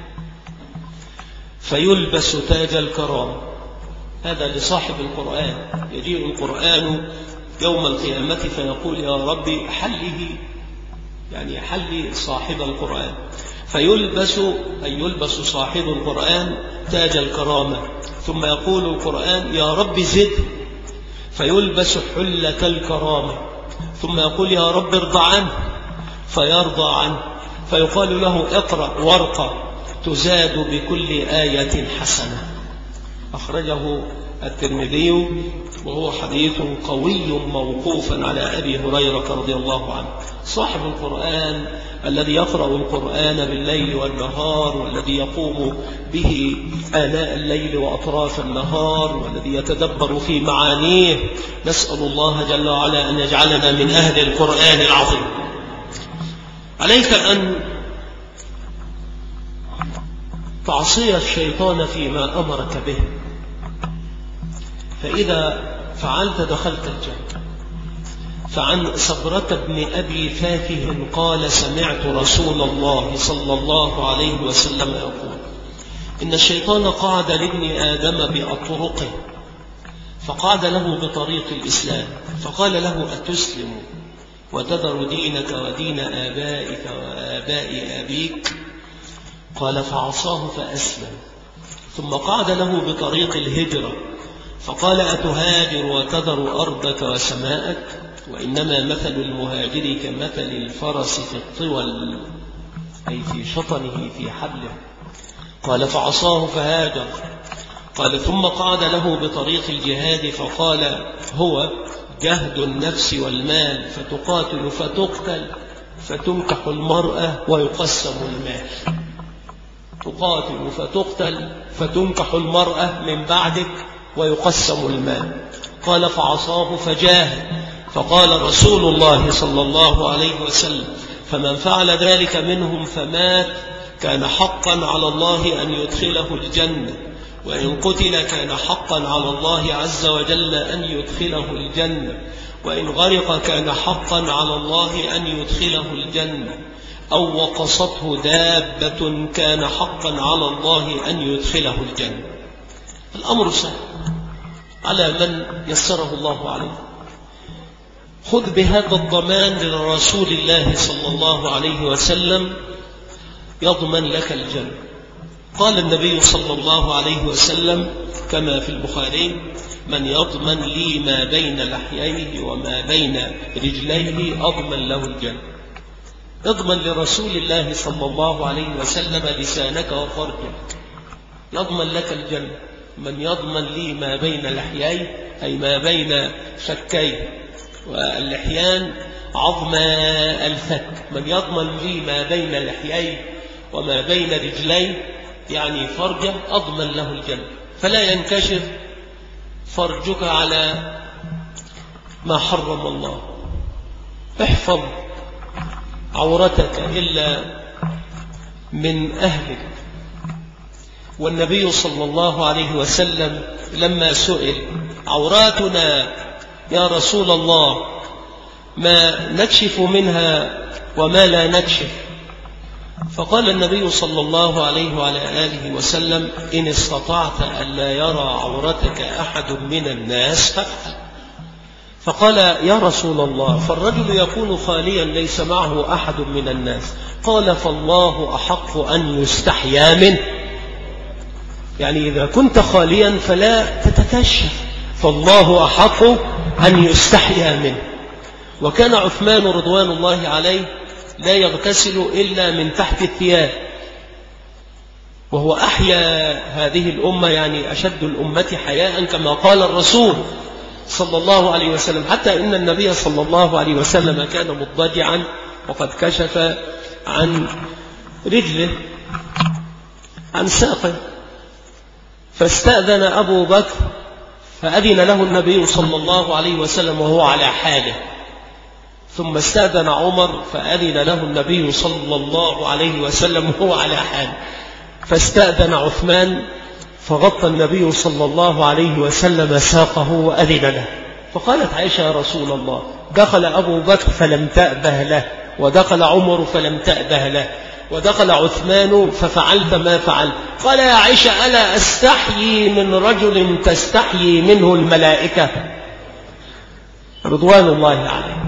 A: فيلبس تاج الكرامة. هذا لصاحب القرآن. يجيء القرآن يوم القيامة فيقول: يا رب حله، يعني حل صاحب القرآن، فيلبس، أي يلبس صاحب القرآن تاج الكرامة. ثم يقول القرآن: يا رب زد، فيلبس حلة الكرامة. ثم يقول: يا رب ارضى عنه، فيرضى عنه. فيقال له: اقرأ وارقى، تزاد بكل آية حسنة. أخرجه الترمذي، وهو حديث قوي موقوفا على أبي هريرة رضي الله عنه. صاحب القرآن الذي يقرأ القرآن بالليل والنهار، والذي يقوم به آناء الليل وأطراف النهار، والذي يتدبر في معانيه، نسأل الله جل وعلا أن يجعلنا من أهل القرآن العظيم. عليك أن تعصي الشيطان فيما أمرك به، فإذا فعلت دخلت الجنة. فعن سبرة بن أبي فاكه قال: سمعت رسول الله صلى الله عليه وسلم يقول: إن الشيطان قعد لابن آدم بأطرقه، فقعد له بطريق الإسلام، فقال له: أتسلم وتذر دينك ودين آبائك وآباء أبيك؟ قال: فعصاه فأسلم. ثم قعد له بطريق الهجرة، فقال: أتهاجر وتذر أرضك وسماءك؟ وإنما مثل المهاجر كمثل الفرس في الطول، أي في شطنه في حبله. قال: فعصاه فهاجر. قال: ثم قعد له بطريق الجهاد، فقال: هو جهد النفس والمال، فتقاتل فتقتل، فتنكح المرأة ويقسم المال. تقاتل فتقتل فتنكح المرأة من بعدك ويقسم المال. قال: فعصاه فجاهد. فقال رسول الله صلى الله عليه وسلم: فمن فعل ذلك منهم فمات كان حقا على الله أن يدخله الجنة، وإن قتل كان حقا على الله عز وجل أن يدخله الجنة، وإن غرق كان حقا على الله أن يدخله الجنة، أو وقصته دابة كان حقا على الله أن يدخله الجنة. الأمر سهل على من يسره الله عليه. خذ بهذا الضمان لرسول الله صلى الله عليه وسلم يضمن لك الجنة. قال النبي صلى الله عليه وسلم كما في البخاري: من يضمن لي ما بين لحييه وما بين رجليه أضمن له الجنة. اضمن لرسول الله صلى الله عليه وسلم لسانك وفرجك، يضمن لك الجنة. من يضمن لي ما بين لحييه، أي ما بين فكيه، واللحيان عظم الفك. من يضمن لي ما بين لحييه وما بين رجليه، يعني فرجه، أضمن له الجنة. فلا ينكشف فرجك على ما حرم الله. احفظ عورتك إلا من أهلك. والنبي صلى الله عليه وسلم لما سئل: عوراتنا يا رسول الله ما نكشف منها وما لا نكشف؟ فقال النبي صلى الله عليه وعلى آله وسلم: إن استطعت أن لا يرى عورتك أحد من الناس فافعل. فقال يا رسول الله فالرجل يكون خاليا ليس معه أحد من الناس. قال فالله أحق أن يستحيا منه، يعني إذا كنت خاليا فلا تتكشف، فالله أحق أن يستحيا منه. وكان عثمان رضوان الله عليه لا يغتسل إلا من تحت الثياب، وهو أحيا هذه الأمة، يعني أشد الأمة حياء كما قال الرسول صلى الله عليه وسلم، حتى إن النبي صلى الله عليه وسلم كان مضطجعا وقد كشف عن رجله عن ساقه، فاستأذن أبو بكر فأذن له النبي صلى الله عليه وسلم وهو على حاله، ثم استأذن عمر فأذن له النبي صلى الله عليه وسلم وهو على حاله، فاستأذن عثمان فغطى النبي صلى الله عليه وسلم ساقه وأذن له. فقالت عائشة يا رسول الله دخل أبو بكر فلم تأبه له، ودخل عمر فلم تأبه له، ودخل عثمان ففعلت ما فعلت. قال يا عائشة ألا أستحيي من رجل تستحيي منه الملائكة رضوان الله عليه.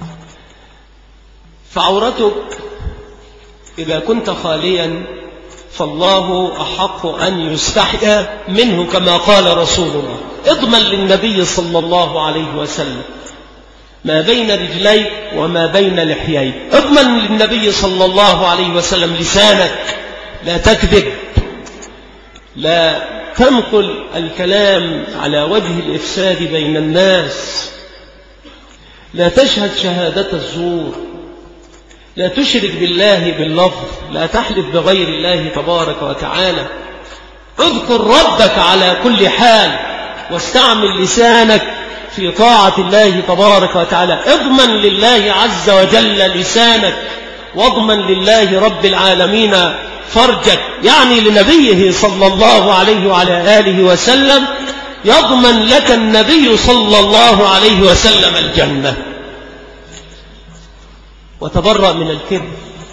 A: فعورتك إذا كنت خاليا فالله أحق أن يستحيا منه كما قال رسول الله. اضمن للنبي صلى الله عليه وسلم ما بين رجليك وما بين لحييك، اضمن للنبي صلى الله عليه وسلم لسانك، لا تكذب، لا تنقل الكلام على وجه الإفساد بين الناس، لا تشهد شهادة الزور، لا تشرك بالله باللفظ، لا تحلف بغير الله تبارك وتعالى. اذكر ربك على كل حال، واستعمل لسانك في طاعة الله تبارك وتعالى. اضمن لله عز وجل لسانك، واضمن لله رب العالمين فرجك، يعني لنبيه صلى الله عليه وعلى آله وسلم يضمن لك النبي صلى الله عليه وسلم الجنة. وتبرأ من الكبر،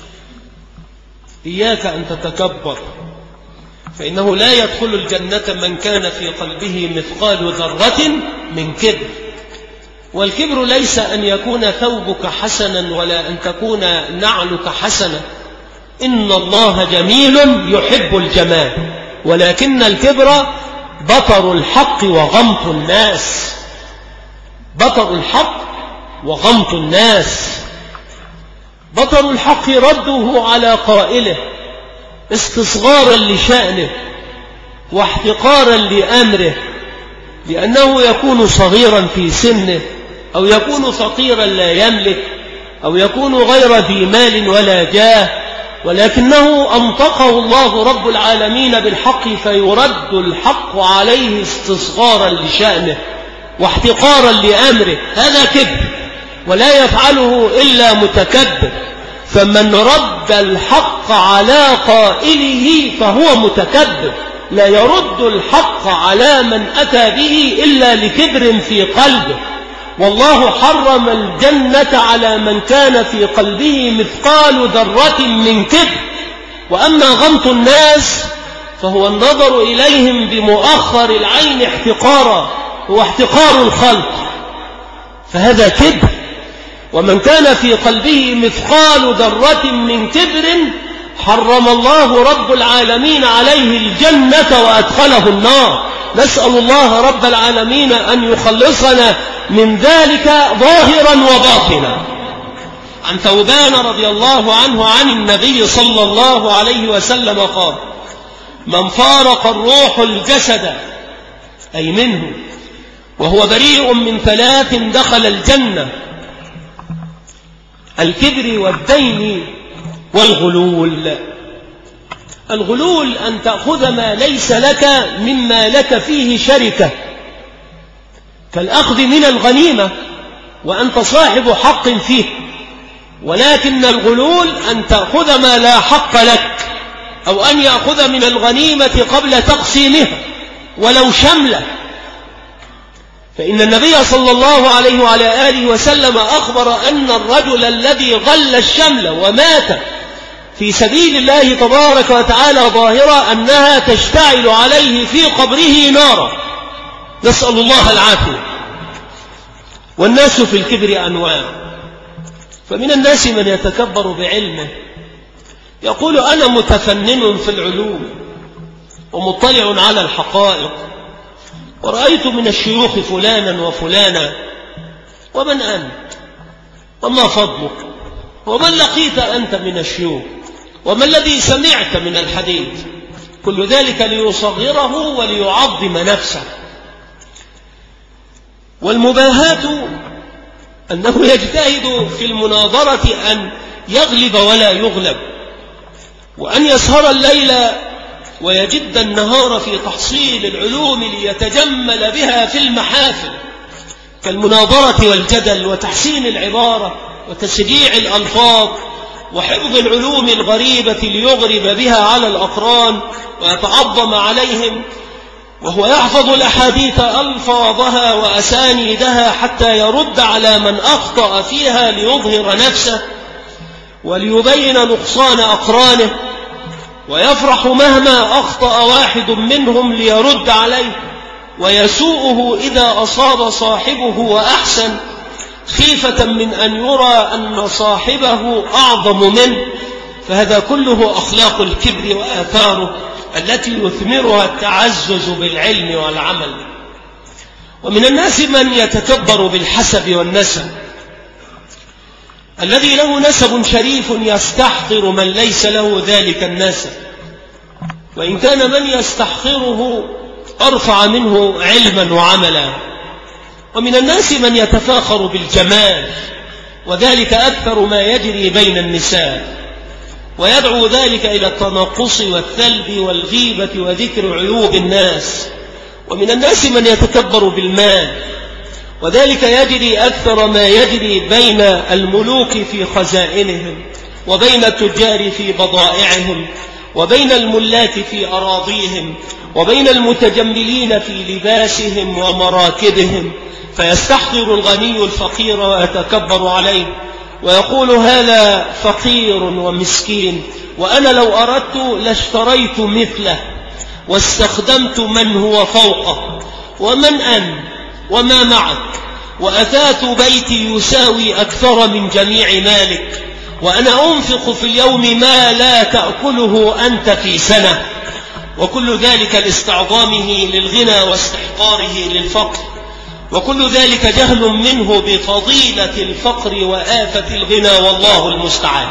A: إياك أن تتكبر، فإنه لا يدخل الجنة من كان في قلبه مثقال ذرة من كبر. والكبر ليس أن يكون ثوبك حسنا ولا أن تكون نعلك حسنا، إن الله جميل يحب الجمال، ولكن الكبر بطر الحق وغمط الناس، بطر الحق وغمط الناس. بطر الحق رده على قائله استصغارا لشأنه واحتقارا لأمره، لأنه يكون صغيرا في سنه، أو يكون فقيرا لا يملك، أو يكون غير ذي مال ولا جاه، ولكنه أنطقه الله رب العالمين بالحق فيرد الحق عليه استصغارا لشأنه واحتقارا لأمره. هذا كبر، ولا يفعله إلا متكبر. فمن رد الحق على قائله فهو متكبر، لا يرد الحق على من أتى به إلا لكبر في قلبه. والله حرم الجنة على من كان في قلبه مثقال ذرة من كبر. وأما غمط الناس فهو النظر إليهم بمؤخر العين احتقارا، هو احتقار الخلق، فهذا كبر. ومن كان في قلبه مثقال ذرة من كبر حرم الله رب العالمين عليه الجنة وأدخله النار. نسأل الله رب العالمين أن يخلصنا من ذلك ظاهرا وباطنا. عن ثوبان رضي الله عنه عن النبي صلى الله عليه وسلم قال: من فارق الروح الجسد أي منه وهو بريء من ثلاث دخل الجنة: الكبر والدين والغلول. الغلول أن تأخذ ما ليس لك مما لك فيه شركة، كالأخذ من الغنيمة وأنت صاحب حق فيه، ولكن الغلول أن تأخذ ما لا حق لك، أو أن يأخذ من الغنيمة قبل تقسيمها ولو شملة. فإن النبي صلى الله عليه وعلى آله وسلم أخبر أن الرجل الذي غل الشمل ومات في سبيل الله تبارك وتعالى ظاهرة أنها تشتعل عليه في قبره نارا، نسأل الله العافية. والناس في الكبر أنواع، فمن الناس من يتكبر بعلمه يقول أنا متفنن في العلوم ومطلع على الحقائق، ورأيت من الشيوخ فلانا وفلانا. ومن أنت؟ وما فضلك؟ ومن لقيت أنت من الشيوخ؟ وما الذي سمعت من الحديث؟ كل ذلك ليصغره وليعظم نفسه. والمباهاة أنه يجتهد في المناظرة أن يغلب ولا يغلب، وأن يسهر الليل ويجد النهار في تحصيل العلوم ليتجمل بها في المحافل، كالمناظرة والجدل وتحسين العبارة وتسجيع الألفاظ وحفظ العلوم الغريبة ليغرب بها على الأقران ويتعظم عليهم، وهو يحفظ الأحاديث ألفاظها وأسانيدها حتى يرد على من أخطأ فيها ليظهر نفسه وليبين نقصان أقرانه، ويفرح مهما أخطأ واحد منهم ليرد عليه، ويسوءه إذا أصاب صاحبه وأحسن، خيفة من أن يرى أن صاحبه أعظم منه. فهذا كله أخلاق الكبر وآثاره التي يثمرها التعزز بالعلم والعمل. ومن الناس من يتكبر بالحسب والنسب، الذي له نسب شريف يستحقر من ليس له ذلك النسب، وإن كان من يستحقره أرفع منه علما وعملا. ومن الناس من يتفاخر بالجمال، وذلك أكثر ما يجري بين النساء، ويدعو ذلك إلى التنقص والثلب والغيبة وذكر عيوب الناس. ومن الناس من يتكبر بالمال، وذلك يجري أكثر ما يجري بين الملوك في خزائنهم، وبين التجار في بضائعهم، وبين الملاك في أراضيهم، وبين المتجملين في لباسهم ومراكبهم، فيستحقر الغني الفقير ويتكبر عليه ويقول هذا فقير ومسكين، وأنا لو أردت لاشتريت مثله واستخدمت من هو فوقه. ومن أن وما معك؟ وأثاث بيتي يساوي أكثر من جميع مالك، وأنا أنفق في اليوم ما لا تأكله أنت في سنة. وكل ذلك لاستعظامه للغنى واستحقاره للفقر، وكل ذلك جهل منه بفضيلة الفقر وآفة الغنى، والله المستعان.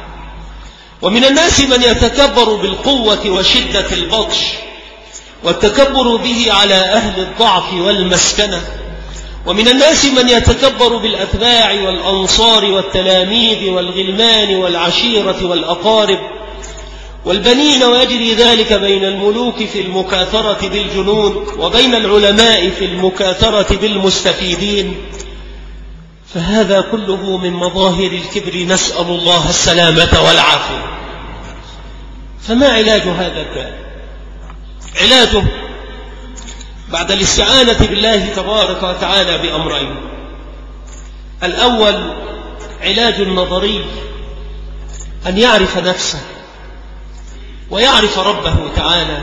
A: ومن الناس من يتكبر بالقوة وشدة البطش، والتكبر به على أهل الضعف والمسكنة. ومن الناس من يتكبر بالأتباع والأنصار والتلاميذ والغلمان والعشيرة والأقارب والبنين، ويجري ذلك بين الملوك في المكاثرة بالجنود، وبين العلماء في المكاثرة بالمستفيدين. فهذا كله من مظاهر الكبر، نسأل الله السلامة والعافية. فما علاج هذا الداء؟ علاجه بعد الاستعانة بالله تبارك وتعالى بأمرين. الأول علاج النظري، أن يعرف نفسه ويعرف ربه تعالى،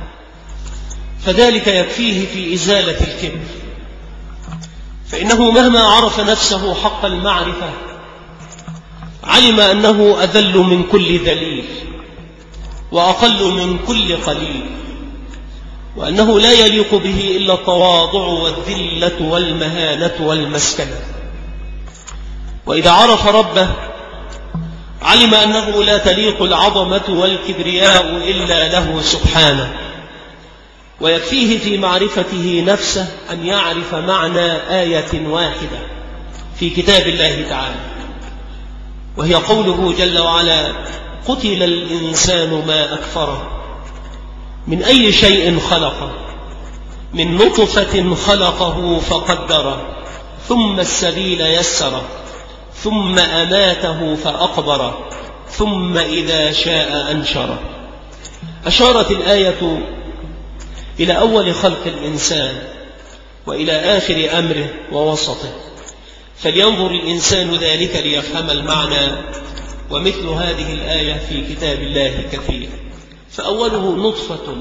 A: فذلك يكفيه في إزالة الكبر. فإنه مهما عرف نفسه حق المعرفة علم أنه أذل من كل ذليل وأقل من كل قليل، وأنه لا يليق به إلا التواضع والذلة والمهانة والمسكنة. وإذا عرف ربه علم أنه لا تليق العظمة والكبرياء إلا له سبحانه، ويكفيه في معرفته نفسه أن يعرف معنى آية واحدة في كتاب الله تعالى، وهي قوله جل وعلا: قتل الإنسان ما أكفره، من أي شيء خلقه، من نطفة خلقه فقدره، ثم السبيل يسره، ثم أماته فأقبره، ثم إذا شاء أنشره. أشارت الآية إلى أول خلق الإنسان وإلى آخر أمره ووسطه، فلينظر الإنسان ذلك ليفهم المعنى. ومثل هذه الآية في كتاب الله كثير، فأوله نطفة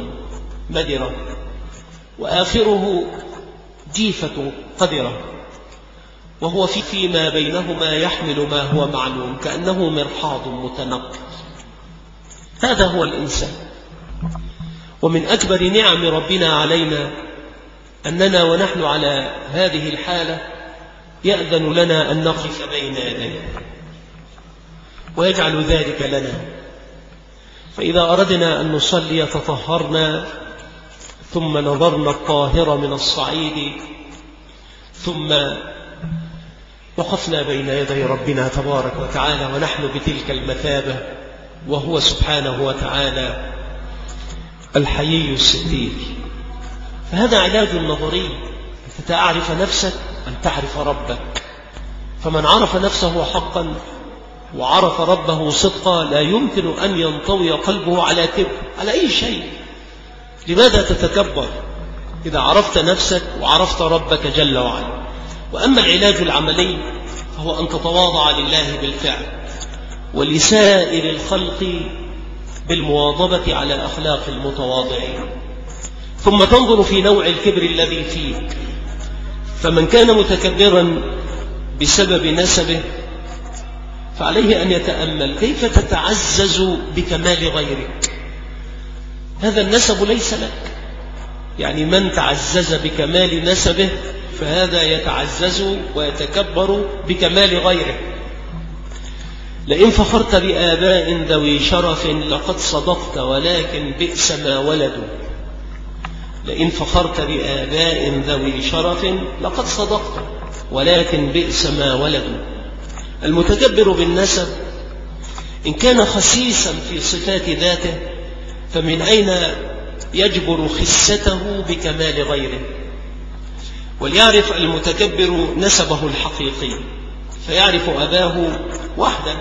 A: مدرة، وآخره جيفة قدرة، وهو في فيما بينهما يحمل ما هو معلوم كأنه مرحاض متنقل. هذا هو الإنسان. ومن أكبر نعم ربنا علينا أننا ونحن على هذه الحالة يأذن لنا أن نقف بين يديه ويجعل ذلك لنا. فإذا أردنا أن نصلي تطهرنا، ثم نظرنا الطاهر من الصعيد، ثم وقفنا بين يدي ربنا تبارك وتعالى ونحن بتلك المثابة، وهو سبحانه وتعالى الحيي الستير. فهذا علاج نظري، فتعرف نفسك أن تعرف ربك. فمن عرف نفسه حقا وعرف ربه صدقا لا يمكن أن ينطوي قلبه على كبر على أي شيء. لماذا تتكبر إذا عرفت نفسك وعرفت ربك جل وعلا؟ وأما العلاج العملي فهو أن تتواضع لله بالفعل ولسائر الخلق بالمواظبة على أخلاق المتواضعين، ثم تنظر في نوع الكبر الذي فيك. فمن كان متكبرا بسبب نسبه فعليه أن يتأمل كيف تتعزز بكمال غيرك. هذا النسب ليس لك، يعني من تعزز بكمال نسبه فهذا يتعزز ويتكبر بكمال غيره. لئن فخرت بآباء ذوي شرف لقد صدقت ولكن بئس ما ولدوا. لئن فخرت بآباء ذوي شرف لقد صدقت ولكن بئس ما ولدوا. المتكبر بالنسب إن كان خسيسا في صفات ذاته فمن أين يجبر خسته بكمال غيره؟ وليعرف المتكبر نسبه الحقيقي، فيعرف أباه وحدا.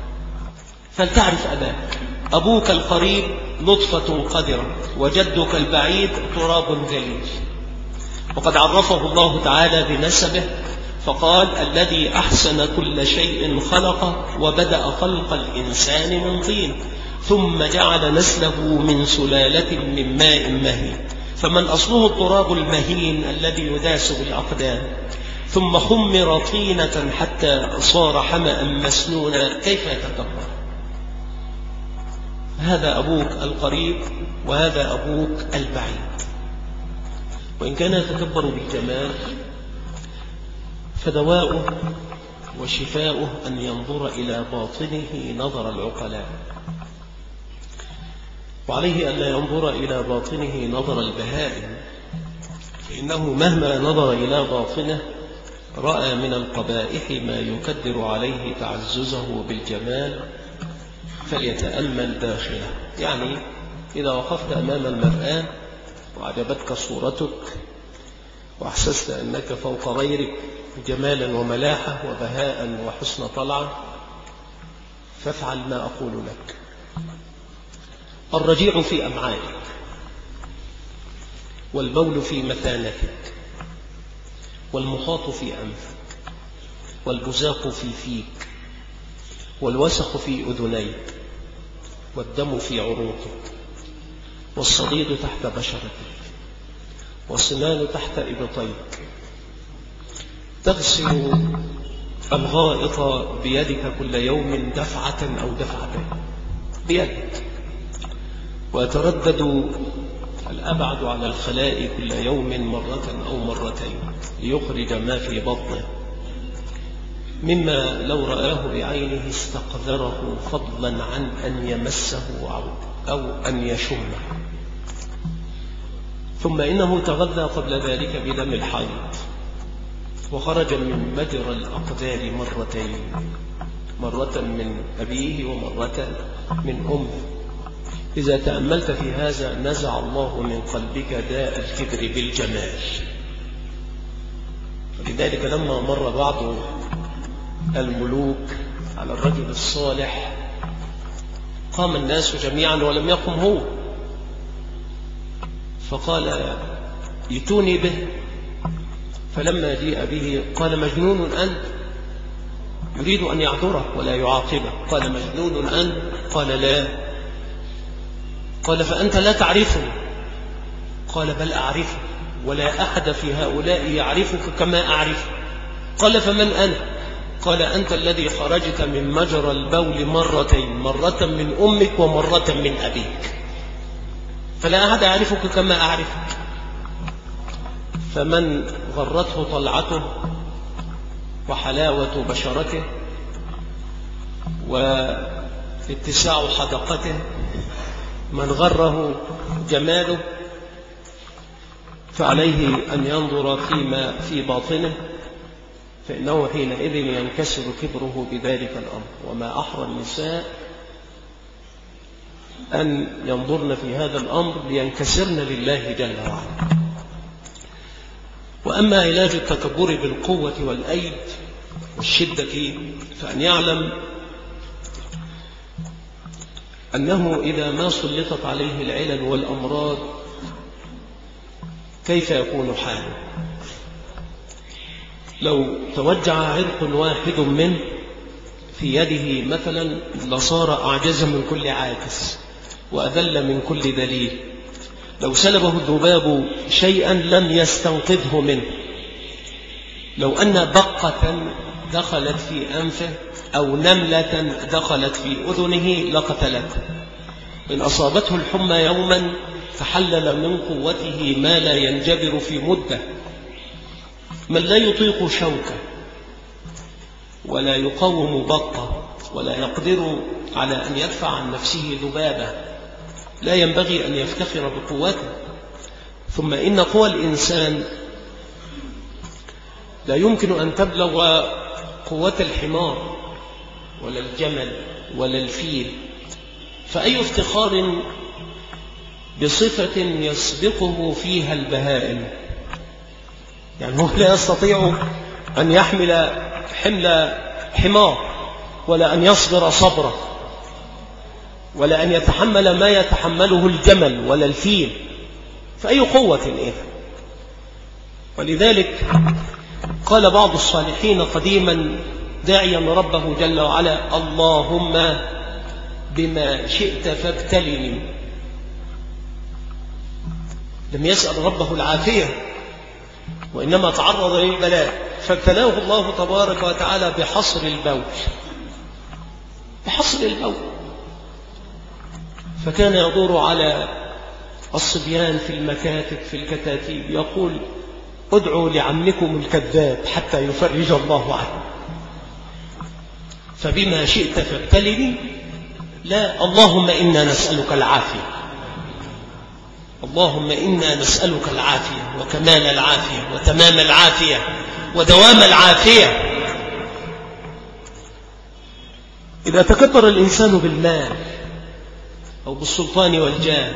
A: فلتعرف أباك. أبوك القريب نطفة قدرة، وجدك البعيد تراب ذليل. وقد عرفه الله تعالى بنسبه فقال: الذي أحسن كل شيء خلقه وبدأ خلق الإنسان من طين ثم جعل نسله من سلالة من ماء مهين. فمن أصله التراب المهين الذي يداس بالأقدام ثم خمر طينة حتى صار حمأ مسنونا، كيف يتكبر؟ هذا أبوك القريب وهذا أبوك البعيد. وإن كان يتكبر بالجمال فدواؤه وشفاؤه أن ينظر إلى باطنه نظر العقلاء، وعليه أن لا ينظر إلى باطنه نظر البهائم، فإنه مهما نظر إلى باطنه رأى من القبائح ما يكدر عليه تعززه بالجمال، فليتأمل داخله. يعني إذا وقفت أمام المرآة وعجبتك صورتك وأحسست أنك فوق غيرك جمالا وملاحة وبهاء وحسن طلعة، فافعل ما أقول لك. الرجيع في أمعائك، والبول في مثانتك، والمخاط في أنفك، والبزاق في فيك، والوسخ في أذنيك، والدم في عروقك، والصديد تحت بشرتك، والسنان تحت إبطيك. تغسل الغائط بيدك كل يوم دفعة أو دفعتين بيدك، ويتردد الأبعد على الخلاء كل يوم مرة أو مرتين ليخرج ما في بطنه مما لو رآه بعينه استقذره، فضلا عن أن يمسه أو أن يشمه. ثم إنه تغذى قبل ذلك بدم الحيض، وخرج من مجرى الأقدار مرتين، مرة من أبيه ومرة من أمه. إذا تأملت في هذا نزع الله من قلبك داء الكبر بالجمال. لذلك لما مر بعض الملوك على الرجل الصالح قام الناس جميعا ولم يقم هو، فقال: ائتوني به. فلما جيء به قال: مجنون أنت؟ يريد أن يعذره ولا يعاقبه. قال: مجنون أنت؟ قال: لا. قال: فأنت لا تعرفني؟ قال: بل أعرفك، ولا أحد في هؤلاء يعرفك كما أعرفك. قال فمن أنا؟ قال أنت الذي خرجت من مجرى البول مرتين، مرة من أمك ومرة من أبيك، فلا أحد يعرفك كما أعرفك. فمن غرته طلعته وحلاوة بشرته واتساع حدقته، من غره جماله، فعليه أن ينظر فيما في باطنه، فإنه حينئذ ينكسر كبره بذلك الأمر. وما أحرى النساء أن ينظرن في هذا الأمر لينكسرن لله جل وعلا. وأما علاج التكبر بالقوة والأيد والشدة فأن يعلم أنه إذا ما سلطت عليه العلل والأمراض كيف يكون حاله؟ لو توجع عرق واحد منه في يده مثلا لصار أعجز من كل عاجز وأذل من كل ذليل. لو سلبه الذباب شيئا لم يستنقذه منه. لو أن بقة دخلت في أنفه أو نملة دخلت في أذنه لقتلته. إن أصابته الحمى يوما فحلل من قوته ما لا ينجبر في مدة. من لا يطيق شوكة ولا يقاوم بقة ولا يقدر على أن يدفع عن نفسه ذبابة لا ينبغي أن يفتخر بقوته. ثم إن قوى الإنسان لا يمكن أن تبلغ قوة الحمار ولا الجمل ولا الفيل، فأي افتخار بصفة يسبقه فيها البهائم. يعني هو لا يستطيع أن يحمل حمل حمار ولا أن يصبر صبرا ولا أن يتحمل ما يتحمله الجمل ولا الفيل، فأي قوة إذا؟ ولذلك قال بعض الصالحين قديما داعيا ربه جل وعلا: اللهم بما شئت فابتلني. لم يسأل ربه العافية وإنما تعرض للبلاء، فابتلاه الله تبارك وتعالى بحصر البول بحصر البول فكان يدور على الصبيان في المكاتب في الكتاتيب يقول: ادعوا لعمكم الكذاب حتى يفرج الله عنه. فبما شئت فابتلني، لا، اللهم إنا نسألك العافية، اللهم إنا نسألك العافية وكمال العافية وتمام العافية ودوام العافية. إذا تكبر الإنسان بالمال أو بالسلطان والجاه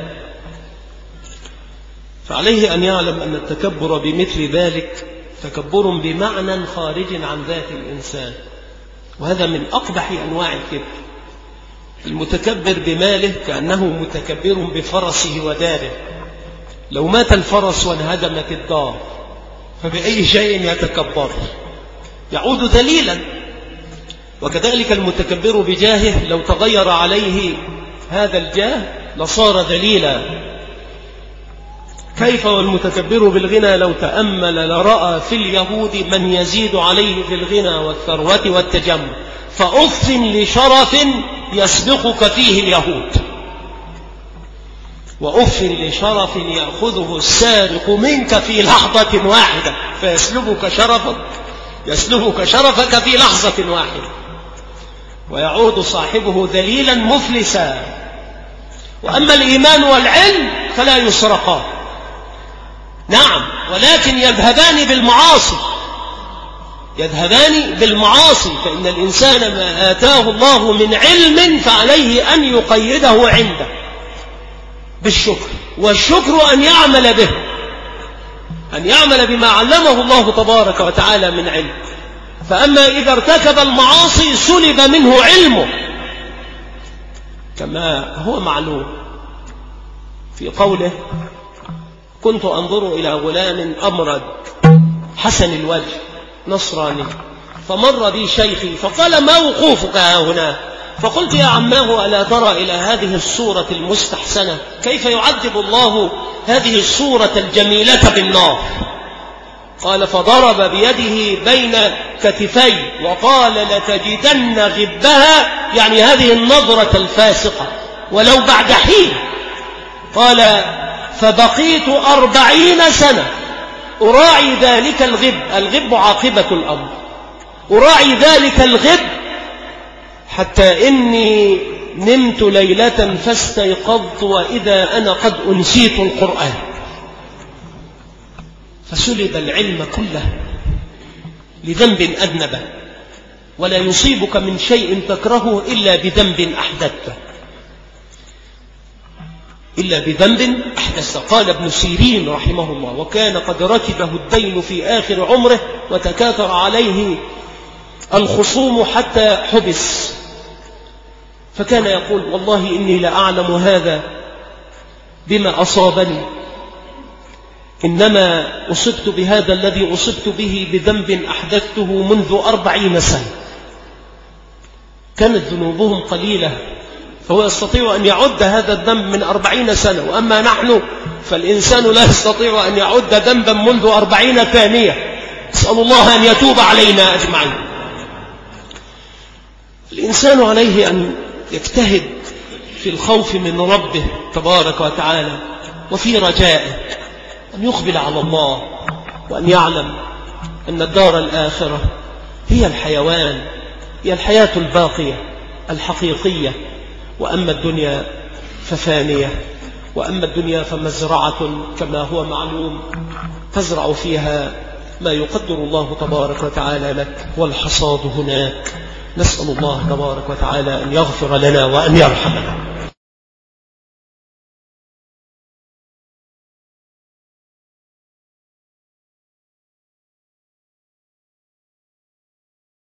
A: فعليه أن يعلم أن التكبر بمثل ذلك تكبر بمعنى خارج عن ذات الإنسان، وهذا من أقبح أنواع الكبر. المتكبر بماله كأنه متكبر بفرسه وداره. لو مات الفرس وانهدمت الدار فبأي شيء يتكبر؟ يعود ذليلا. وكذلك المتكبر بجاهه لو تغير عليه هذا الجاه لصار ذليلا. كيف والمتكبر بالغنى لو تأمل لرأى في اليهود من يزيد عليه في الغنى والثروة والتجمل، فأف لشرف يسبقك فيه اليهود، وأف لشرف يأخذه السارق منك في لحظة واحدة فيسلبك شرفك يسلبك شرفك في لحظة واحدة، ويعود صاحبه ذليلا مفلسا. وأما الإيمان والعلم فلا يسرقان، نعم، ولكن يذهبان بالمعاصي يذهبان بالمعاصي فإن الإنسان ما آتاه الله من علم فعليه أن يقيده عنده بالشكر، والشكر أن يعمل به أن يعمل بما علمه الله تبارك وتعالى من علم. فأما إذا ارتكب المعاصي سلب منه علمه، كما هو معلوم في قوله: كنت أنظر إلى غلام أمرد حسن الوجه نصراني فمر بي شيخي فقال: ما وقوفك هنا؟ فقلت: يا عماه ألا ترى إلى هذه الصورة المستحسنة كيف يعذب الله هذه الصورة الجميلة بالنار؟ قال فضرب بيده بين كتفي وقال لتجدن غبها، يعني هذه النظرة الفاسقة ولو بعد حين. قال فبقيت أربعين سنة أراعي ذلك الغب، الغب عاقبة الأمر، أراعي ذلك الغب حتى إني نمت ليلة فاستيقظت وإذا أنا قد أنسيت القرآن. فسلب العلم كله لذنب أذنبه، ولا يصيبك من شيء تكرهه إلا بذنب أحدثته، إلا بذنب أحدثه. قال ابن سيرين رحمه الله: وكان قد ركبه الدين في آخر عمره وتكاثر عليه الخصوم حتى حبس، فكان يقول: والله إني لأعلم هذا بما أصابني، إنما أصبت بهذا الذي أصبت به بذنب أحدثته منذ أربعين سنة. كانت ذنوبهم قليلة، فهو يستطيع أن يعد هذا الذنب من أربعين سنة، وأما نحن فالإنسان لا يستطيع أن يعد ذنبا منذ أربعين ثانية. أسأل الله أن يتوب علينا أجمعين. الإنسان عليه أن يجتهد في الخوف من ربه تبارك وتعالى وفي رجائه، أن يقبل على الله، وأن يعلم أن الدار الآخرة هي الحيوان، هي الحياة الباقية الحقيقية، وأما الدنيا ففانية، وأما الدنيا فمزرعة كما هو معلوم تزرع فيها ما يقدر الله تبارك وتعالى لك، والحصاد هناك. نسأل الله تبارك وتعالى أن يغفر لنا وأن يرحمنا.